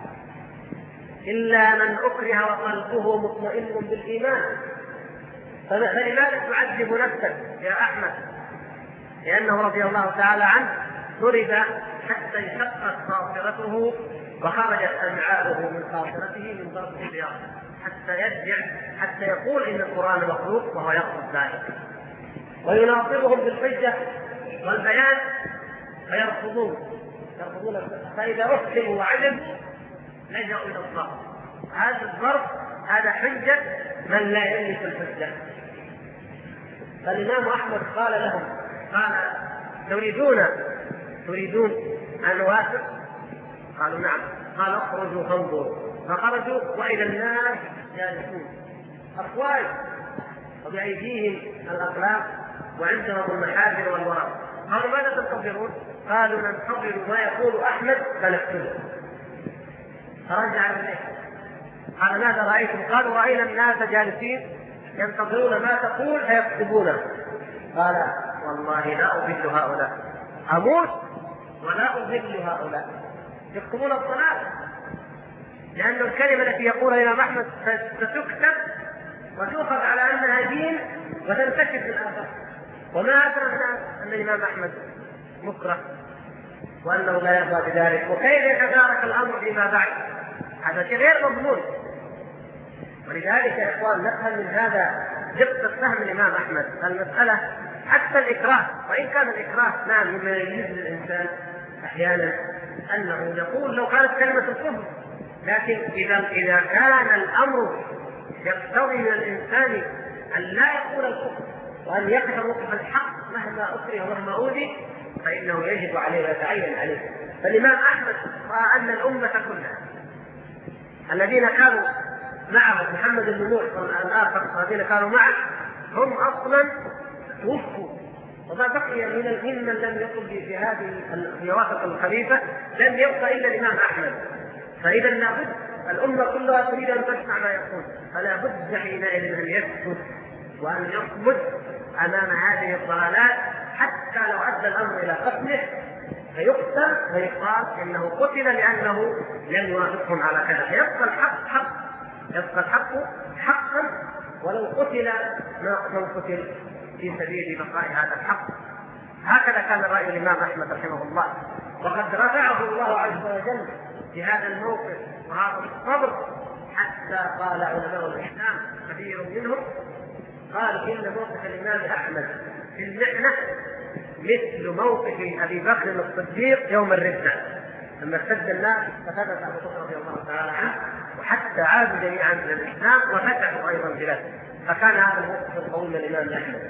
إلا من أكره وقلبه مطمئن بالإيمان، فلماذا تعذب نفسك يا أحمد؟ لأنه رضي الله تعالى عنه ضرب حتى انشقت خاصرته وخرجت أمعاؤه من خاصرته من ضرب السياط، حتى يرجع حتى يقول إن القرآن مخلوق وهو يقصد ذلك، ويناظرهم بالحجة والبيان فيرفضون، فإذا أحكموا وعجزوا لجأوا إلى الضرب. هذا الضرب هذا حجة من لا يملك الحجة. فالإمام أحمد قال لهم: قال: تريدون أن نوافق؟ قالوا: نعم. قال: اخرجوا فانظروا. فخرجوا وإلى الناس جالسون أفواج وبأيديهم الأقلام وعندهم المحاجر والورق. قالوا: ماذا تنتظرون؟ قالوا: ننتظر ما يقول أحمد فنكتبه. فرجع إليه قال: ماذا رأيتم؟ قالوا: رأينا الناس جالسين ينتظرون ما تقول فيكتبونه. قال: والله لا أضل هؤلاء، أموت ولا أضل هؤلاء. يكتبون الصلاة، لأن الكلمة التي يقولها الإمام أحمد ستكتب وتؤخذ على أنها دين وتنتشر في الآفاق. وما أدرى الناس أن الإمام أحمد مكره وأنه لا يرضى بذلك، وكيف يتدارك الأمر فيما بعد؟ هذا شيء غير مضمون. ولذلك يا إخوان نفهم من هذا دقة فهم الإمام أحمد المسألة، حتى الإكراه، وإن كان الإكراه نعم مما يجوز للإنسان أحيانا أنه يقول لو كانت كلمة الكفر، لكن إذا كان الأمر يقتضي من الإنسان أن لا يقول الكفر وأن يقف موقف الحق مهما أكره ومهما أوذي، فإنه يجب عليه ويتعين عليه. فالإمام أحمد رأى أن الأمة كلها الذين كانوا معه محمد بن نوح والآخر الذين كانوا معه هم أصلا توفوا، وما بقي ممن لم يقل في هذه في وسط الخليفة لم يبقى إلا الإمام أحمد. فإذا لابد الأمة كلها تريد أن تسمع ما يقول، فلا بد حينئذ أن يسكت وأن يصمد أمام هذه الضلالات، حتى لو أدى الأمر إلى قتله فيقتل ويقال إنه قتل لأنه لم يوافقهم على كذا، فيبقى الحق حق، يبقى الحق حقا ولو قتل من قتل في سبيل بقاء هذا الحق. هكذا كان رأي الإمام أحمد رحمه الله، وقد رفعه الله عز وجل في هذا الموقف وهذا الصبر، حتى قال علماء الإسلام كثير منهم قال إن موقف الإمام أحمد في المحنة مثل موقف أبي بكر الصديق يوم الردة، لما ارتد الناس فثبت أبو بكر رضي الله تعالى عنه وحتى عادوا جميعا إلى الإسلام وفتحوا أيضا بلاده. فكان هذا الموقف القوي من الإمام أحمد.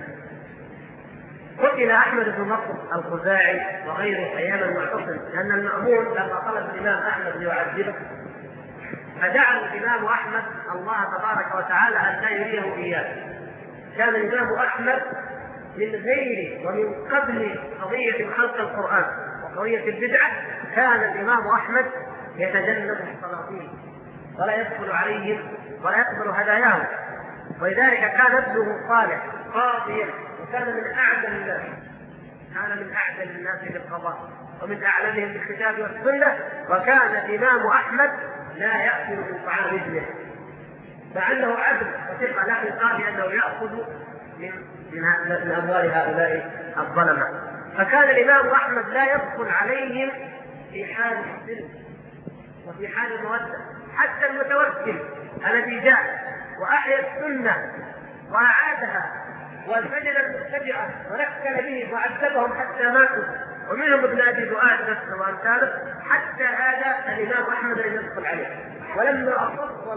قتل أحمد بن نصر الخزاعي وغيره أيام المعتصم، لأن المأمون لما طلب الإمام أحمد ليعذبه فدعا الإمام أحمد الله تبارك وتعالى أن لا يريه إياه. كان الإمام أحمد من غير ومن قبل قضية خلق القرآن وقضية البدعة كان الإمام أحمد يتجنب السلاطين ولا يدخل عليهم ولا يقبل هداياهم، ولذلك كان ابنه صالح قاضيا وكان من أعدل الناس، كان من أعدل الناس بالقضاء ومن أعلمهم بالكتاب والسنة، وكان الإمام أحمد لا يأكل من طعام ابنه مع أنه عدل وثقة، لكن قال أنه يأخذ من أموال هؤلاء الظلمة. فكان الإمام أحمد لا يدخل عليهم في حال السلم وفي حال المودة، حتى المتوكل الذي جاء وأحيا السنة وأعادها والفجر المبتدعة ونكل به وعذبهم حتى ماتوا، ومنهم ابن أبي دؤاد نفسه وأمثاله، حتى هذا الإمام أحمد لم يدخل عليه. ولما أصر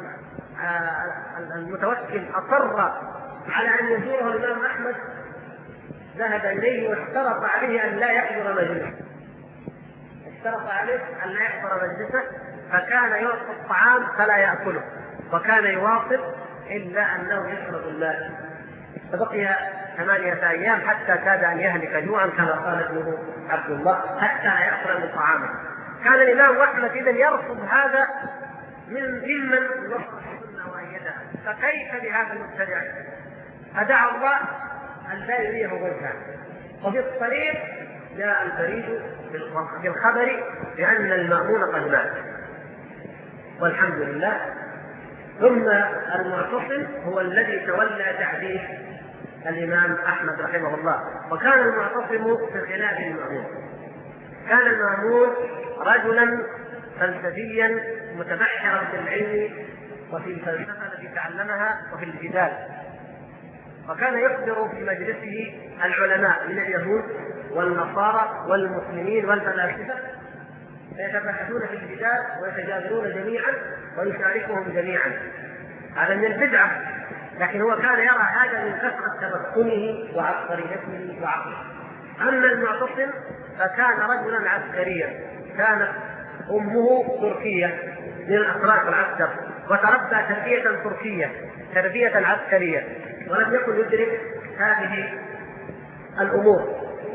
المتوكل أصر على أن يزوره الإمام أحمد ذهب إليه واشترط عليه أن لا يحضر مجلسه، اشترط عليه أن لا يحضر مجلسه، فكان يعطي الطعام فلا يأكله، وكان يواصل إلا أنه يشرب الماء، فبقي 8 أيام حتى كاد أن يهلك جوعا كما قال ابنه عبد الله حتى لا يأكل من طعامه. كان الإمام أحمد إذن يرفض هذا ممن نصر السنة وأيدها، فكيف بهذا المبتدع فدعا الله أن لا يريه وجهه. وفي الطريق جاء البريد بالخبر بأن المأمون قد مات، والحمد لله. ثم المعتصم هو الذي تولى تعذيب الإمام أحمد رحمه الله. وكان المعتصم في خلاف المأمون. كان المأمون رجلا فلسفيا متبحرا في العلم وفي الفلسفة التي تعلمها وفي الجدال، وكان يحضر في مجلسه العلماء من اليهود والنصارى والمسلمين والفلاسفة، فيتبحثون في الجدال ويتجادلون جميعا ويشاركهم جميعا. هذا من البدعة، لكن هو كان يرى هذا من كثرة تمكنه وعبقريته وعقله. أما المعتصم فكان رجلا عسكريا، كانت أمه تركية من الأتراك العسكر، وتربى تربية تركية تربية عسكرية، ولم يكن يدرك هذه الأمور،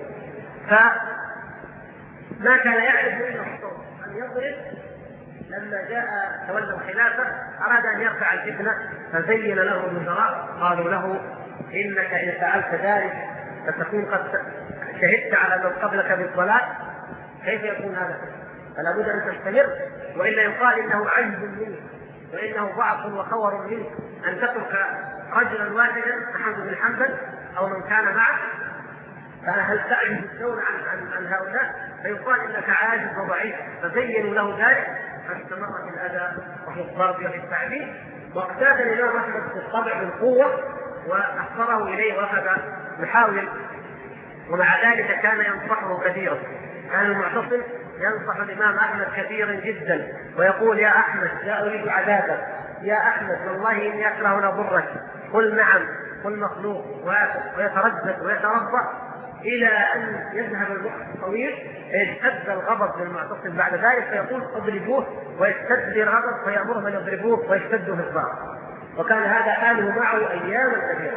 فما كان يعرف إلا الصوت أن يضرب. لما جاء تولى الخلافة أراد أن يرفع الفتنة، فزين له الوزراء قالوا له إنك إن فعلت ذلك فتكون قد شهدت على من قبلك بالضلال، كيف يكون هذا؟ فلا بد أن تستمر، وإلا يقال إنه عجز منك وإنه ضعف وخور منك أن تترك رجلا واحدا أحمد بن حنبل أو من كان معه، فهل تعجز الدولة عن هؤلاء؟ فيقال إنك عاجز وضعيف، فزينوا له ذلك، فاستمر في الأذى وفي الضرب وفي التعذيب. واقتاد الإمام أحمد بالطبع بالقوة وأحضره إليه وأخذ يحاول، ومع ذلك كان ينصحه كثيرا. كان المعتصم ينصح الإمام أحمد كثيرا جدا ويقول يا أحمد لا أريد عذابك، يا أحمد والله إني أكره نضرك، قل نعم، قل مخلوق، ويتردد ويتربع إلى أن يذهب الوقت الطويل فيشتد الغضب للمعتصم بعد ذلك، فيقول اضربوه، ويشتد الغضب فيأمرهم أن يضربوه ويشتدوا في الضرب. وكان هذا حاله معه أياما كثيرة.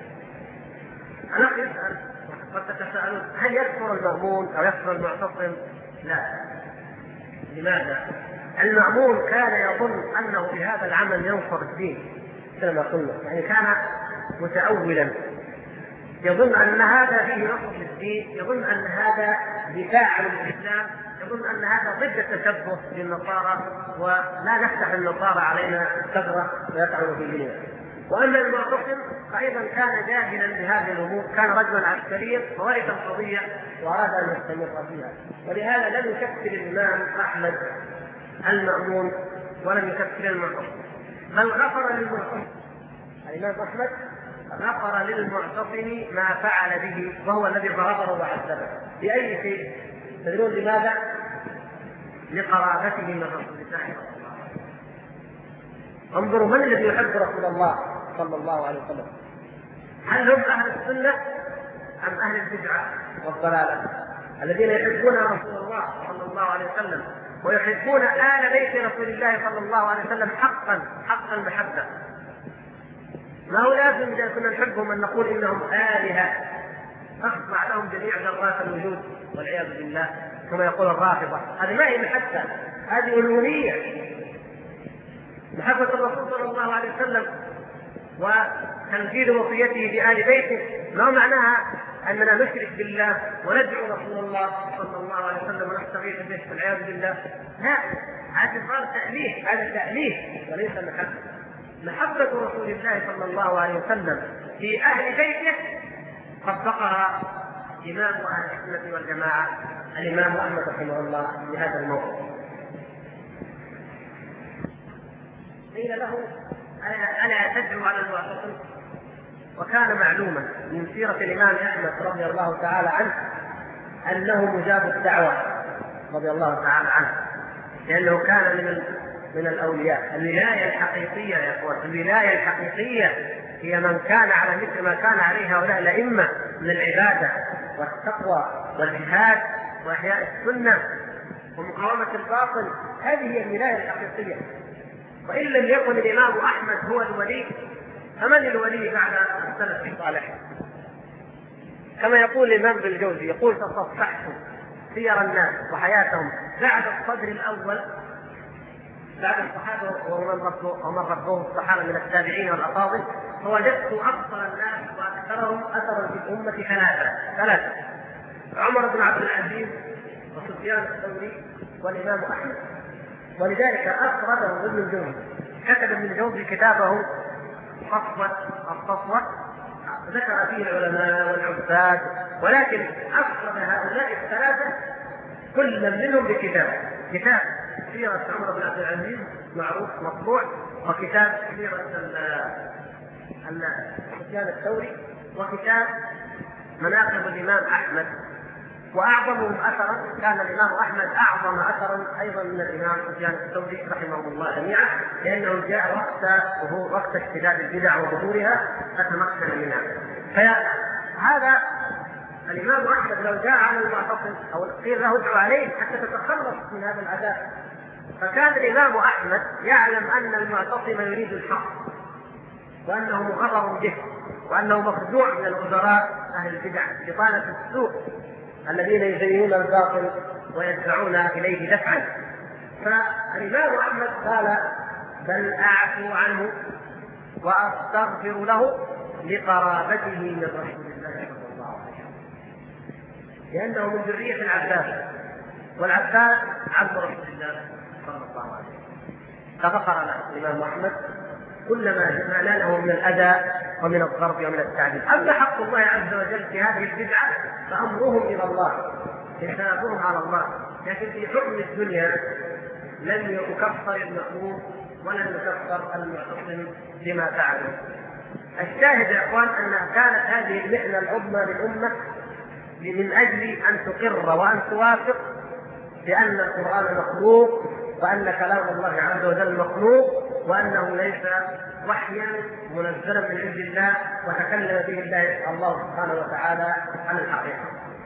أنا أسأل قد تتساءلون هل يكفر المأمون أو يكفر المعتصم؟ لا. لماذا؟ المأمون كان يظن أنه بهذا العمل ينصر الدين كما قلنا، يعني كان متأولا، يظن أن هذا فيه نصر للدين، يظن أن هذا دفاع عن الإسلام، يظن أن هذا ضد التشبه بالنصارى ولا نفتح النصارى علينا الثغرة ويطعنوا في ديننا. وأما المعتصم فأيضا كان جاهلا بهذه الأمور، كان رجلا عسكريا فورث القضية وأراد أن يستمر فيها، ولهذا لم يكفر الإمام أحمد المأمون ولم يكفر المعتصم، بل غفر للمعتصم. الإمام أحمد غفر للمعتصم ما فعل به، وهو الذي ضربه وعذبه. بأي شيء؟ تدرون لماذا؟ لقرابته من رسول الله صلى الله عليه وسلم. انظروا من الذي يحب رسول الله صلى الله عليه وسلم؟ هل هم أهل السنة أم أهل البدعة والضلالة؟ الذين يحبون رسول الله صلى الله عليه وسلم ويحبون آل بيت رسول الله صلى الله عليه وسلم حقا محبة. ما هو لازم إذا كنا نحبهم أن نقول إنهم آلهة أخضع لهم جميع ذرات الوجود والعياذ بالله كما يقول الرافضة. هذه ما هي محبة، هذه ألوهية. محبة الرسول صلى الله عليه وسلم وتنفيذ وصيته بآل بيته ما معناها أننا نشرك بالله وندعو رسول الله صلى الله عليه وسلم ونستغيث به والعياذ بالله. لا، هذا صار تأليه، هذا تأليه وليس محبة. محبة رسول الله صلى الله عليه وسلم في أهل بيته طبقها إمام أهل السنة والجماعة الإمام أحمد رحمه الله بهذا الموقف. قيل له ألا تدعو على المعتصم؟ وكان معلوما من سيرة الإمام أحمد رضي الله تعالى عنه أنه مجاب الدعوة رضي الله تعالى عنه، لأنه كان من الأولياء. الولاية الحقيقية يا أخوان، الولاية الحقيقية هي من كان على مثل ما كان عليه هؤلاء الأئمة من العبادة والتقوى والجهاد وإحياء السنة ومقاومة الباطل. هذه هي الولاية الحقيقية. وإن لم يكن الإمام أحمد هو الولي فمن الولي بعد السلف الصالح؟ كما يقول الإمام ابن الجوزي، يقول تصفحت سير الناس وحياتهم بعد الصدر الأول، بعد الصحابة ومن ربوه الصحابة من التابعين والأفاضل، فوجدت أفضل الناس وأكثرهم أثرا في الأمة ثلاثة: عمر بن عبد العزيز وسفيان الثوري والإمام أحمد. ولذلك أفرده ابن الجوزي، كتب ابن الجوزي كتابه الصفوة، ذكر فيه العلماء والعباد، ولكن أفرد هؤلاء الثلاثة كل منهم كتاب سيرة عمر بن عبد العزيز معروف مطبوع، وكتاب سيرة سفيان الثوري، وكتاب مناقب الإمام أحمد. وأعظمهم أثرا كان الإمام أحمد أعظم أثرا أيضا من الإمام سفيان الثوري رحمه الله جميعا، لأنه جاء وقت اشتداد البدع وظهورها فتمكن منها. فهذا الإمام أحمد لو جاء على المعتصم أو قيل له ادعو عليه حتى تتخلص من هذا العذاب، فكان الإمام أحمد يعلم أن المعتصم يريد الحق وأنه مغرر به وأنه مخدوع من الوزراء أهل البدع بطانة السوء الذين يزينون الباطل ويدفعون إليه دفعا. فالإمام أحمد قال بل أعفو عنه وأستغفر له لقرابته من رسول الله صلى الله عليه وسلم، لأنه من ذرية العباس، والعباس عم رسول الله صلى الله عليه وسلم. فغفر له الإمام أحمد كل ما ناله من الأذى ومن الضرب ومن التعذيب. أما حق الله عز وجل في هذه البدعة فأمرهم إلى الله، حسابهم على الله، لكن في حكم الدنيا لم يكفر المأمور ولم يكفر المعتصم بما فعلوا. الشاهد يا إخوان أن كانت هذه المحنة العظمى للأمة من أجل أن تقر وأن توافق بأن القرآن مخلوق، وأن كلام الله عز وجل مخلوق، وأنه ليس وحيا منزلا من عند الله وتكلم به الله سبحانه وتعالى عن الحقيقة.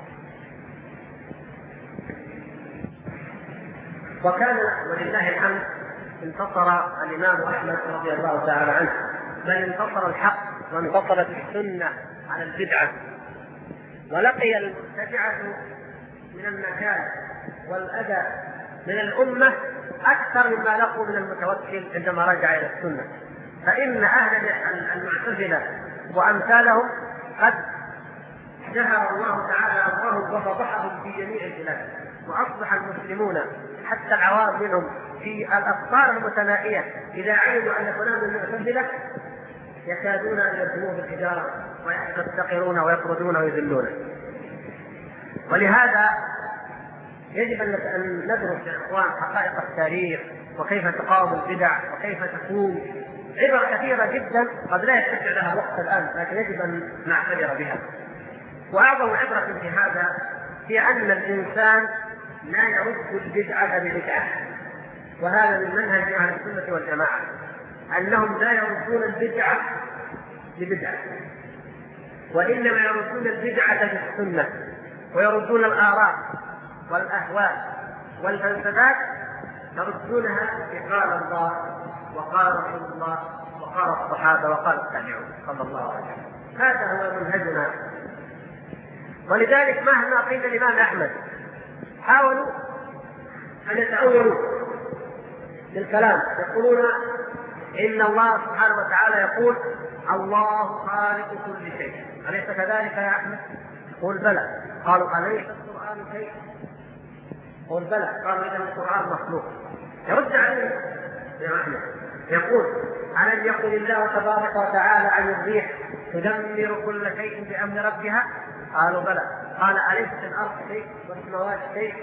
وكان ولله الحمد انتصر الإمام أحمد رضي الله تعالى عنه، بل انتصر الحق وانتصرت السنة على البدعة، ولقي المبتدعة من النكال والأذى من الأمة أكثر مما لقوا من المتوكل عندما رجع إلى السنة. فإن أهل المعتزلة وأمثالهم قد شهر الله تعالى أمرهم وفضحهم في جميع البلاد، وأصبح المسلمون حتى العوام منهم في الأقطار المتنائية إذا علموا أن فلان من المعتزلة يكادون أن يرجموه بالحجارة ويستقرون ويطردون ويذلونه. ولهذا يجب أن ندرس يا إخوان حقائق التاريخ وكيف تقاوم البدع وكيف تكون. عبر كثيرة جدا قد لا يتسع لها وقت الآن، لكن يجب أن نعتبر بها. وأعظم عبرة في هذا هي أن الإنسان لا يرد البدعة ببدعة، وهذا من منهج أهل السنة والجماعة، أنهم لا يردون البدعة ببدعة، وإنما يردون البدعة بالسنة، ويردون الآراء والأهواء والفلسفات يردونها بقال الله وقال رسول الله وقال الصحابة وقال التابعون صلى الله عليه وسلم. هذا هو منهجنا. ولذلك مهما قيل الإمام أحمد حاولوا أن يتأولوا بالكلام، يقولون إن الله سبحانه وتعالى يقول الله خالق كل شيء، أليس كذلك يا أحمد؟ قل بلى. قالوا أليس القرآن شيء؟ قل بلى. قالوا إذا القرآن مخلوق. يرد عليه يا أحمد يقول ألم يقل الله تبارك وتعالى عن الريح تدمر كل شيء بأمر ربها؟ قالوا بلى. قال أليس في الأرض شيء والسماوات شيء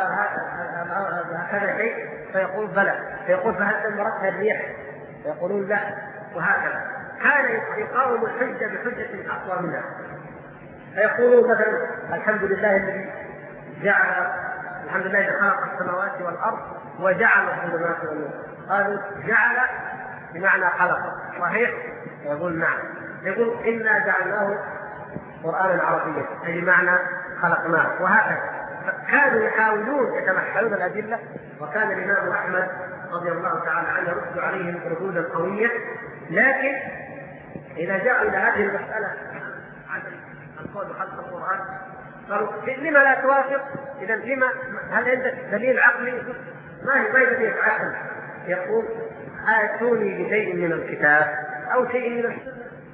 وهكذا شيء؟ فيقول بلى. فيقول فهل دمرتها الريح؟ فيقولون لا. وهكذا كان يقاوم الحجة بحجة أقوى منها. فيقولون مثلا الحمد لله الذي جعل، الحمد لله الذي خلق السماوات والأرض وجعل الظلمات والنور. قالوا جعل بمعنى خلق، صحيح؟ يقول نعم. يقول إنا جعلناه قرآنا عربيا أي بمعنى خلقناه، وهكذا. كانوا يحاولون يتمحلون الأدلة، وكان الإمام أحمد رضي الله تعالى عنه يرد عليهم ردودا قوية. لكن إذا جاءوا إلى هذه المسألة عن القول بخلق القرآن قالوا لما لا توافق؟ إذا لما؟ هل عندك دليل عقلي؟ ما هي دليل عقلي؟ يقول آتوني بشيء من الكتاب أو شيء من السنة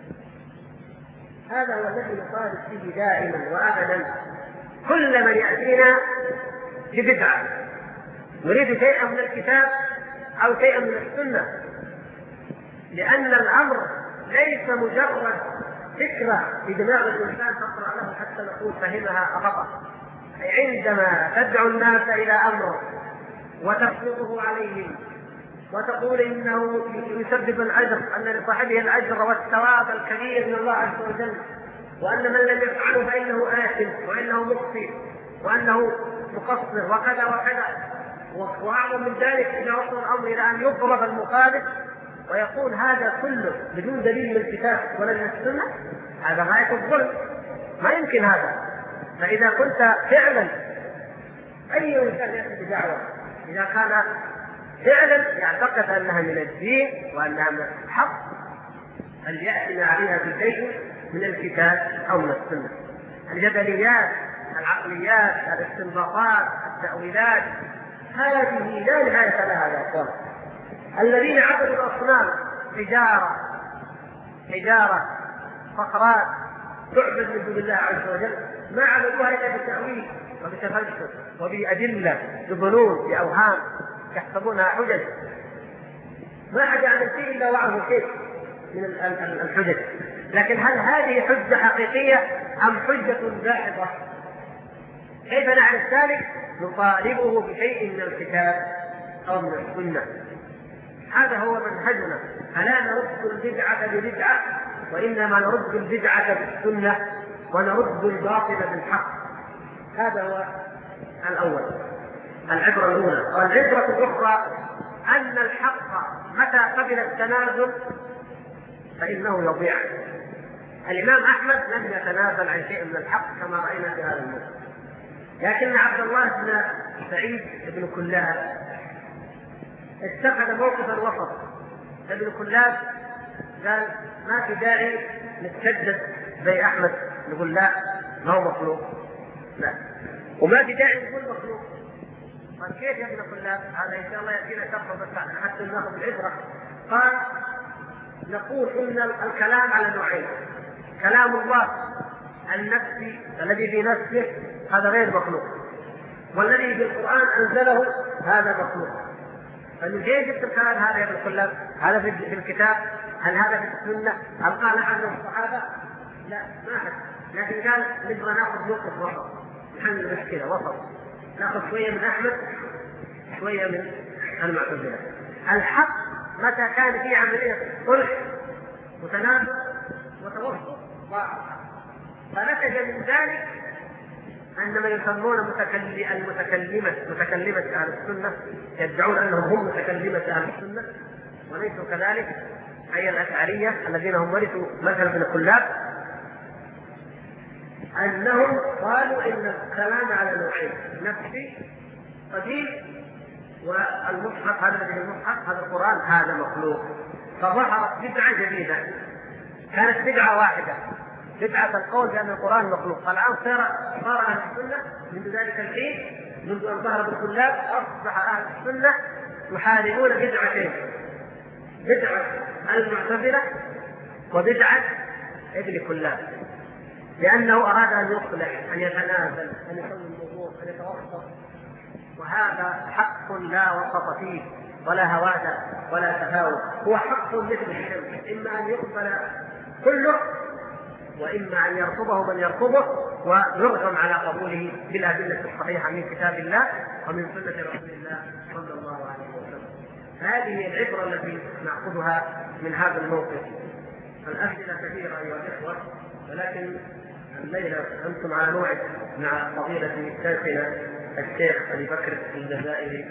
هذا هو الذي نطالب فيه دائما وابدا كل من ياتينا ببدعه يريد شيئا من الكتاب او شيئا من السنه، لان الامر ليس مجرد فكره في دماغ الانسان تقرا له حتى نقول فهمها خطا. عندما تدعو الناس الى امر وتفرضه عليهم وتقول انه يسبب الاجر، ان لصاحبه الاجر والثواب الكبير من الله عز وجل، وان من لم يفعله فانه آثم وانه مخطئ وانه مقصر وكذا وكذا، واعظم من ذلك اذا وصل الامر الى ان يضرب المخالف ويقول هذا كله بدون دليل من الكتاب ولا من السنه، هذا غايه الظلم، ما يمكن هذا. فاذا كنت فعلا اي انسان ياتي بدعوه اذا كان فعلا يعتقد انها من الدين وانها من الحق فلياتنا عليها بشيء من الكتاب او من السنه. الجدليات، العقليات، الاستنباطات، التاويلات، هذه لا نهايه لها يا اخوان. الذين عبدوا الاصنام حجاره صخرات تعبد من دون الله عز وجل ما عبدوها الا بالتاويل وبتفلسف وبادله بظنون باوهام يحسبونها حجج، ما حد عن الشيء الا وعه شيء من الحجج. لكن هل هذه حجه حقيقيه ام حجه داحضه؟ كيف نعرف ذلك؟ نطالبه بشيء من الكتاب او من السنه. هذا هو منهجنا، فلا نرد البدعه ببدعه وانما نرد البدعه بالسنه ونرد الباطل بالحق. هذا هو الاول، العبره الاولى. والعبره الاخرى ان الحق متى قبل التنازل فانه يضيع. الامام احمد لم يتنازل عن شيء من الحق كما راينا في هذا الموضوع، لكن عبد الله بن سعيد بن كلاب اتخذ موقفا وسط. ابن كلاب قال ما في داعي نتشدد زي احمد نقول لا ما هو مخلوق، لا، وما في داعي نقول مخلوق. قال كيف يا ابن كلاب؟ هذا ان شاء الله ياتينا شرحه بس حتى ناخذ العبره. قال نقول ان الكلام على نوعين: كلام الله النفسي الذي في نفسه هذا غير مخلوق، والذي في القرآن أنزله هذا مخلوق. فليه جبت الكلام هذا يا ابن كلاب؟ هذا في الكتاب؟ هل هذا في السنة؟ هل قال عنه الصحابة؟ لا، ما حد. لكن قال نبغى ناخذ موقف وسط، نحل المشكلة وسط، ناخذ شوية من أحمد شوية من المعتزلة. الحق متى كان في عملية صلح وتنازل وتوسط ضاع. فنتج من ذلك أن من يسمون متكلمة أهل السنة يدعون أنهم هم متكلمة أهل السنة وليسوا كذلك، أي الأشعرية الذين هم ورثوا مذهب ابن كلاب، أنهم قالوا إن الكلام على نوعين: نفسي قديم، والمصحف هذا الذي المصحف هذا القرآن هذا مخلوق. فظهرت بدعة جديدة، كانت بدعة واحدة، بدعة القول بأن القرآن مخلوق. فالآن صار أهل السنة منذ ذلك الحين، منذ أن ظهر ابن كلاب أصبح أهل السنة يحاربون بدعتين: بدعة المعتزلة وبدعة ابن كلاب، لأنه أراد أن يصلح، أن يتنازل، أن يسوي الموضوع، أن يتوسط. وهذا حق لا وسط فيه ولا هوادة ولا تفاوت، هو حق مثل الشمس، إما أن يقبل كله وإما أن يرفضه من يرفضه ويرغم على قبوله بالأدلة الصحيحة من كتاب الله ومن سنة رسول الله صلى الله عليه وسلم. هذه العبرة التي نأخذها من هذا الموقف. الأسئلة كثيرة أيها الإخوة، ولكن الليلة أنتم على موعد مع فضيلة شيخنا الشيخ أبي بكر الجزائري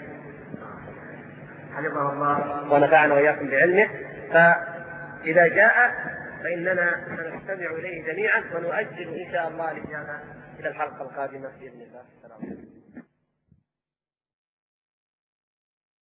حفظه الله ونفعنا وإياكم بعلمه، فإذا جاء فإننا سنستمع إليه جميعا ونؤجل إن شاء الله الإجابة إلى الحلقة القادمة بإذن الله.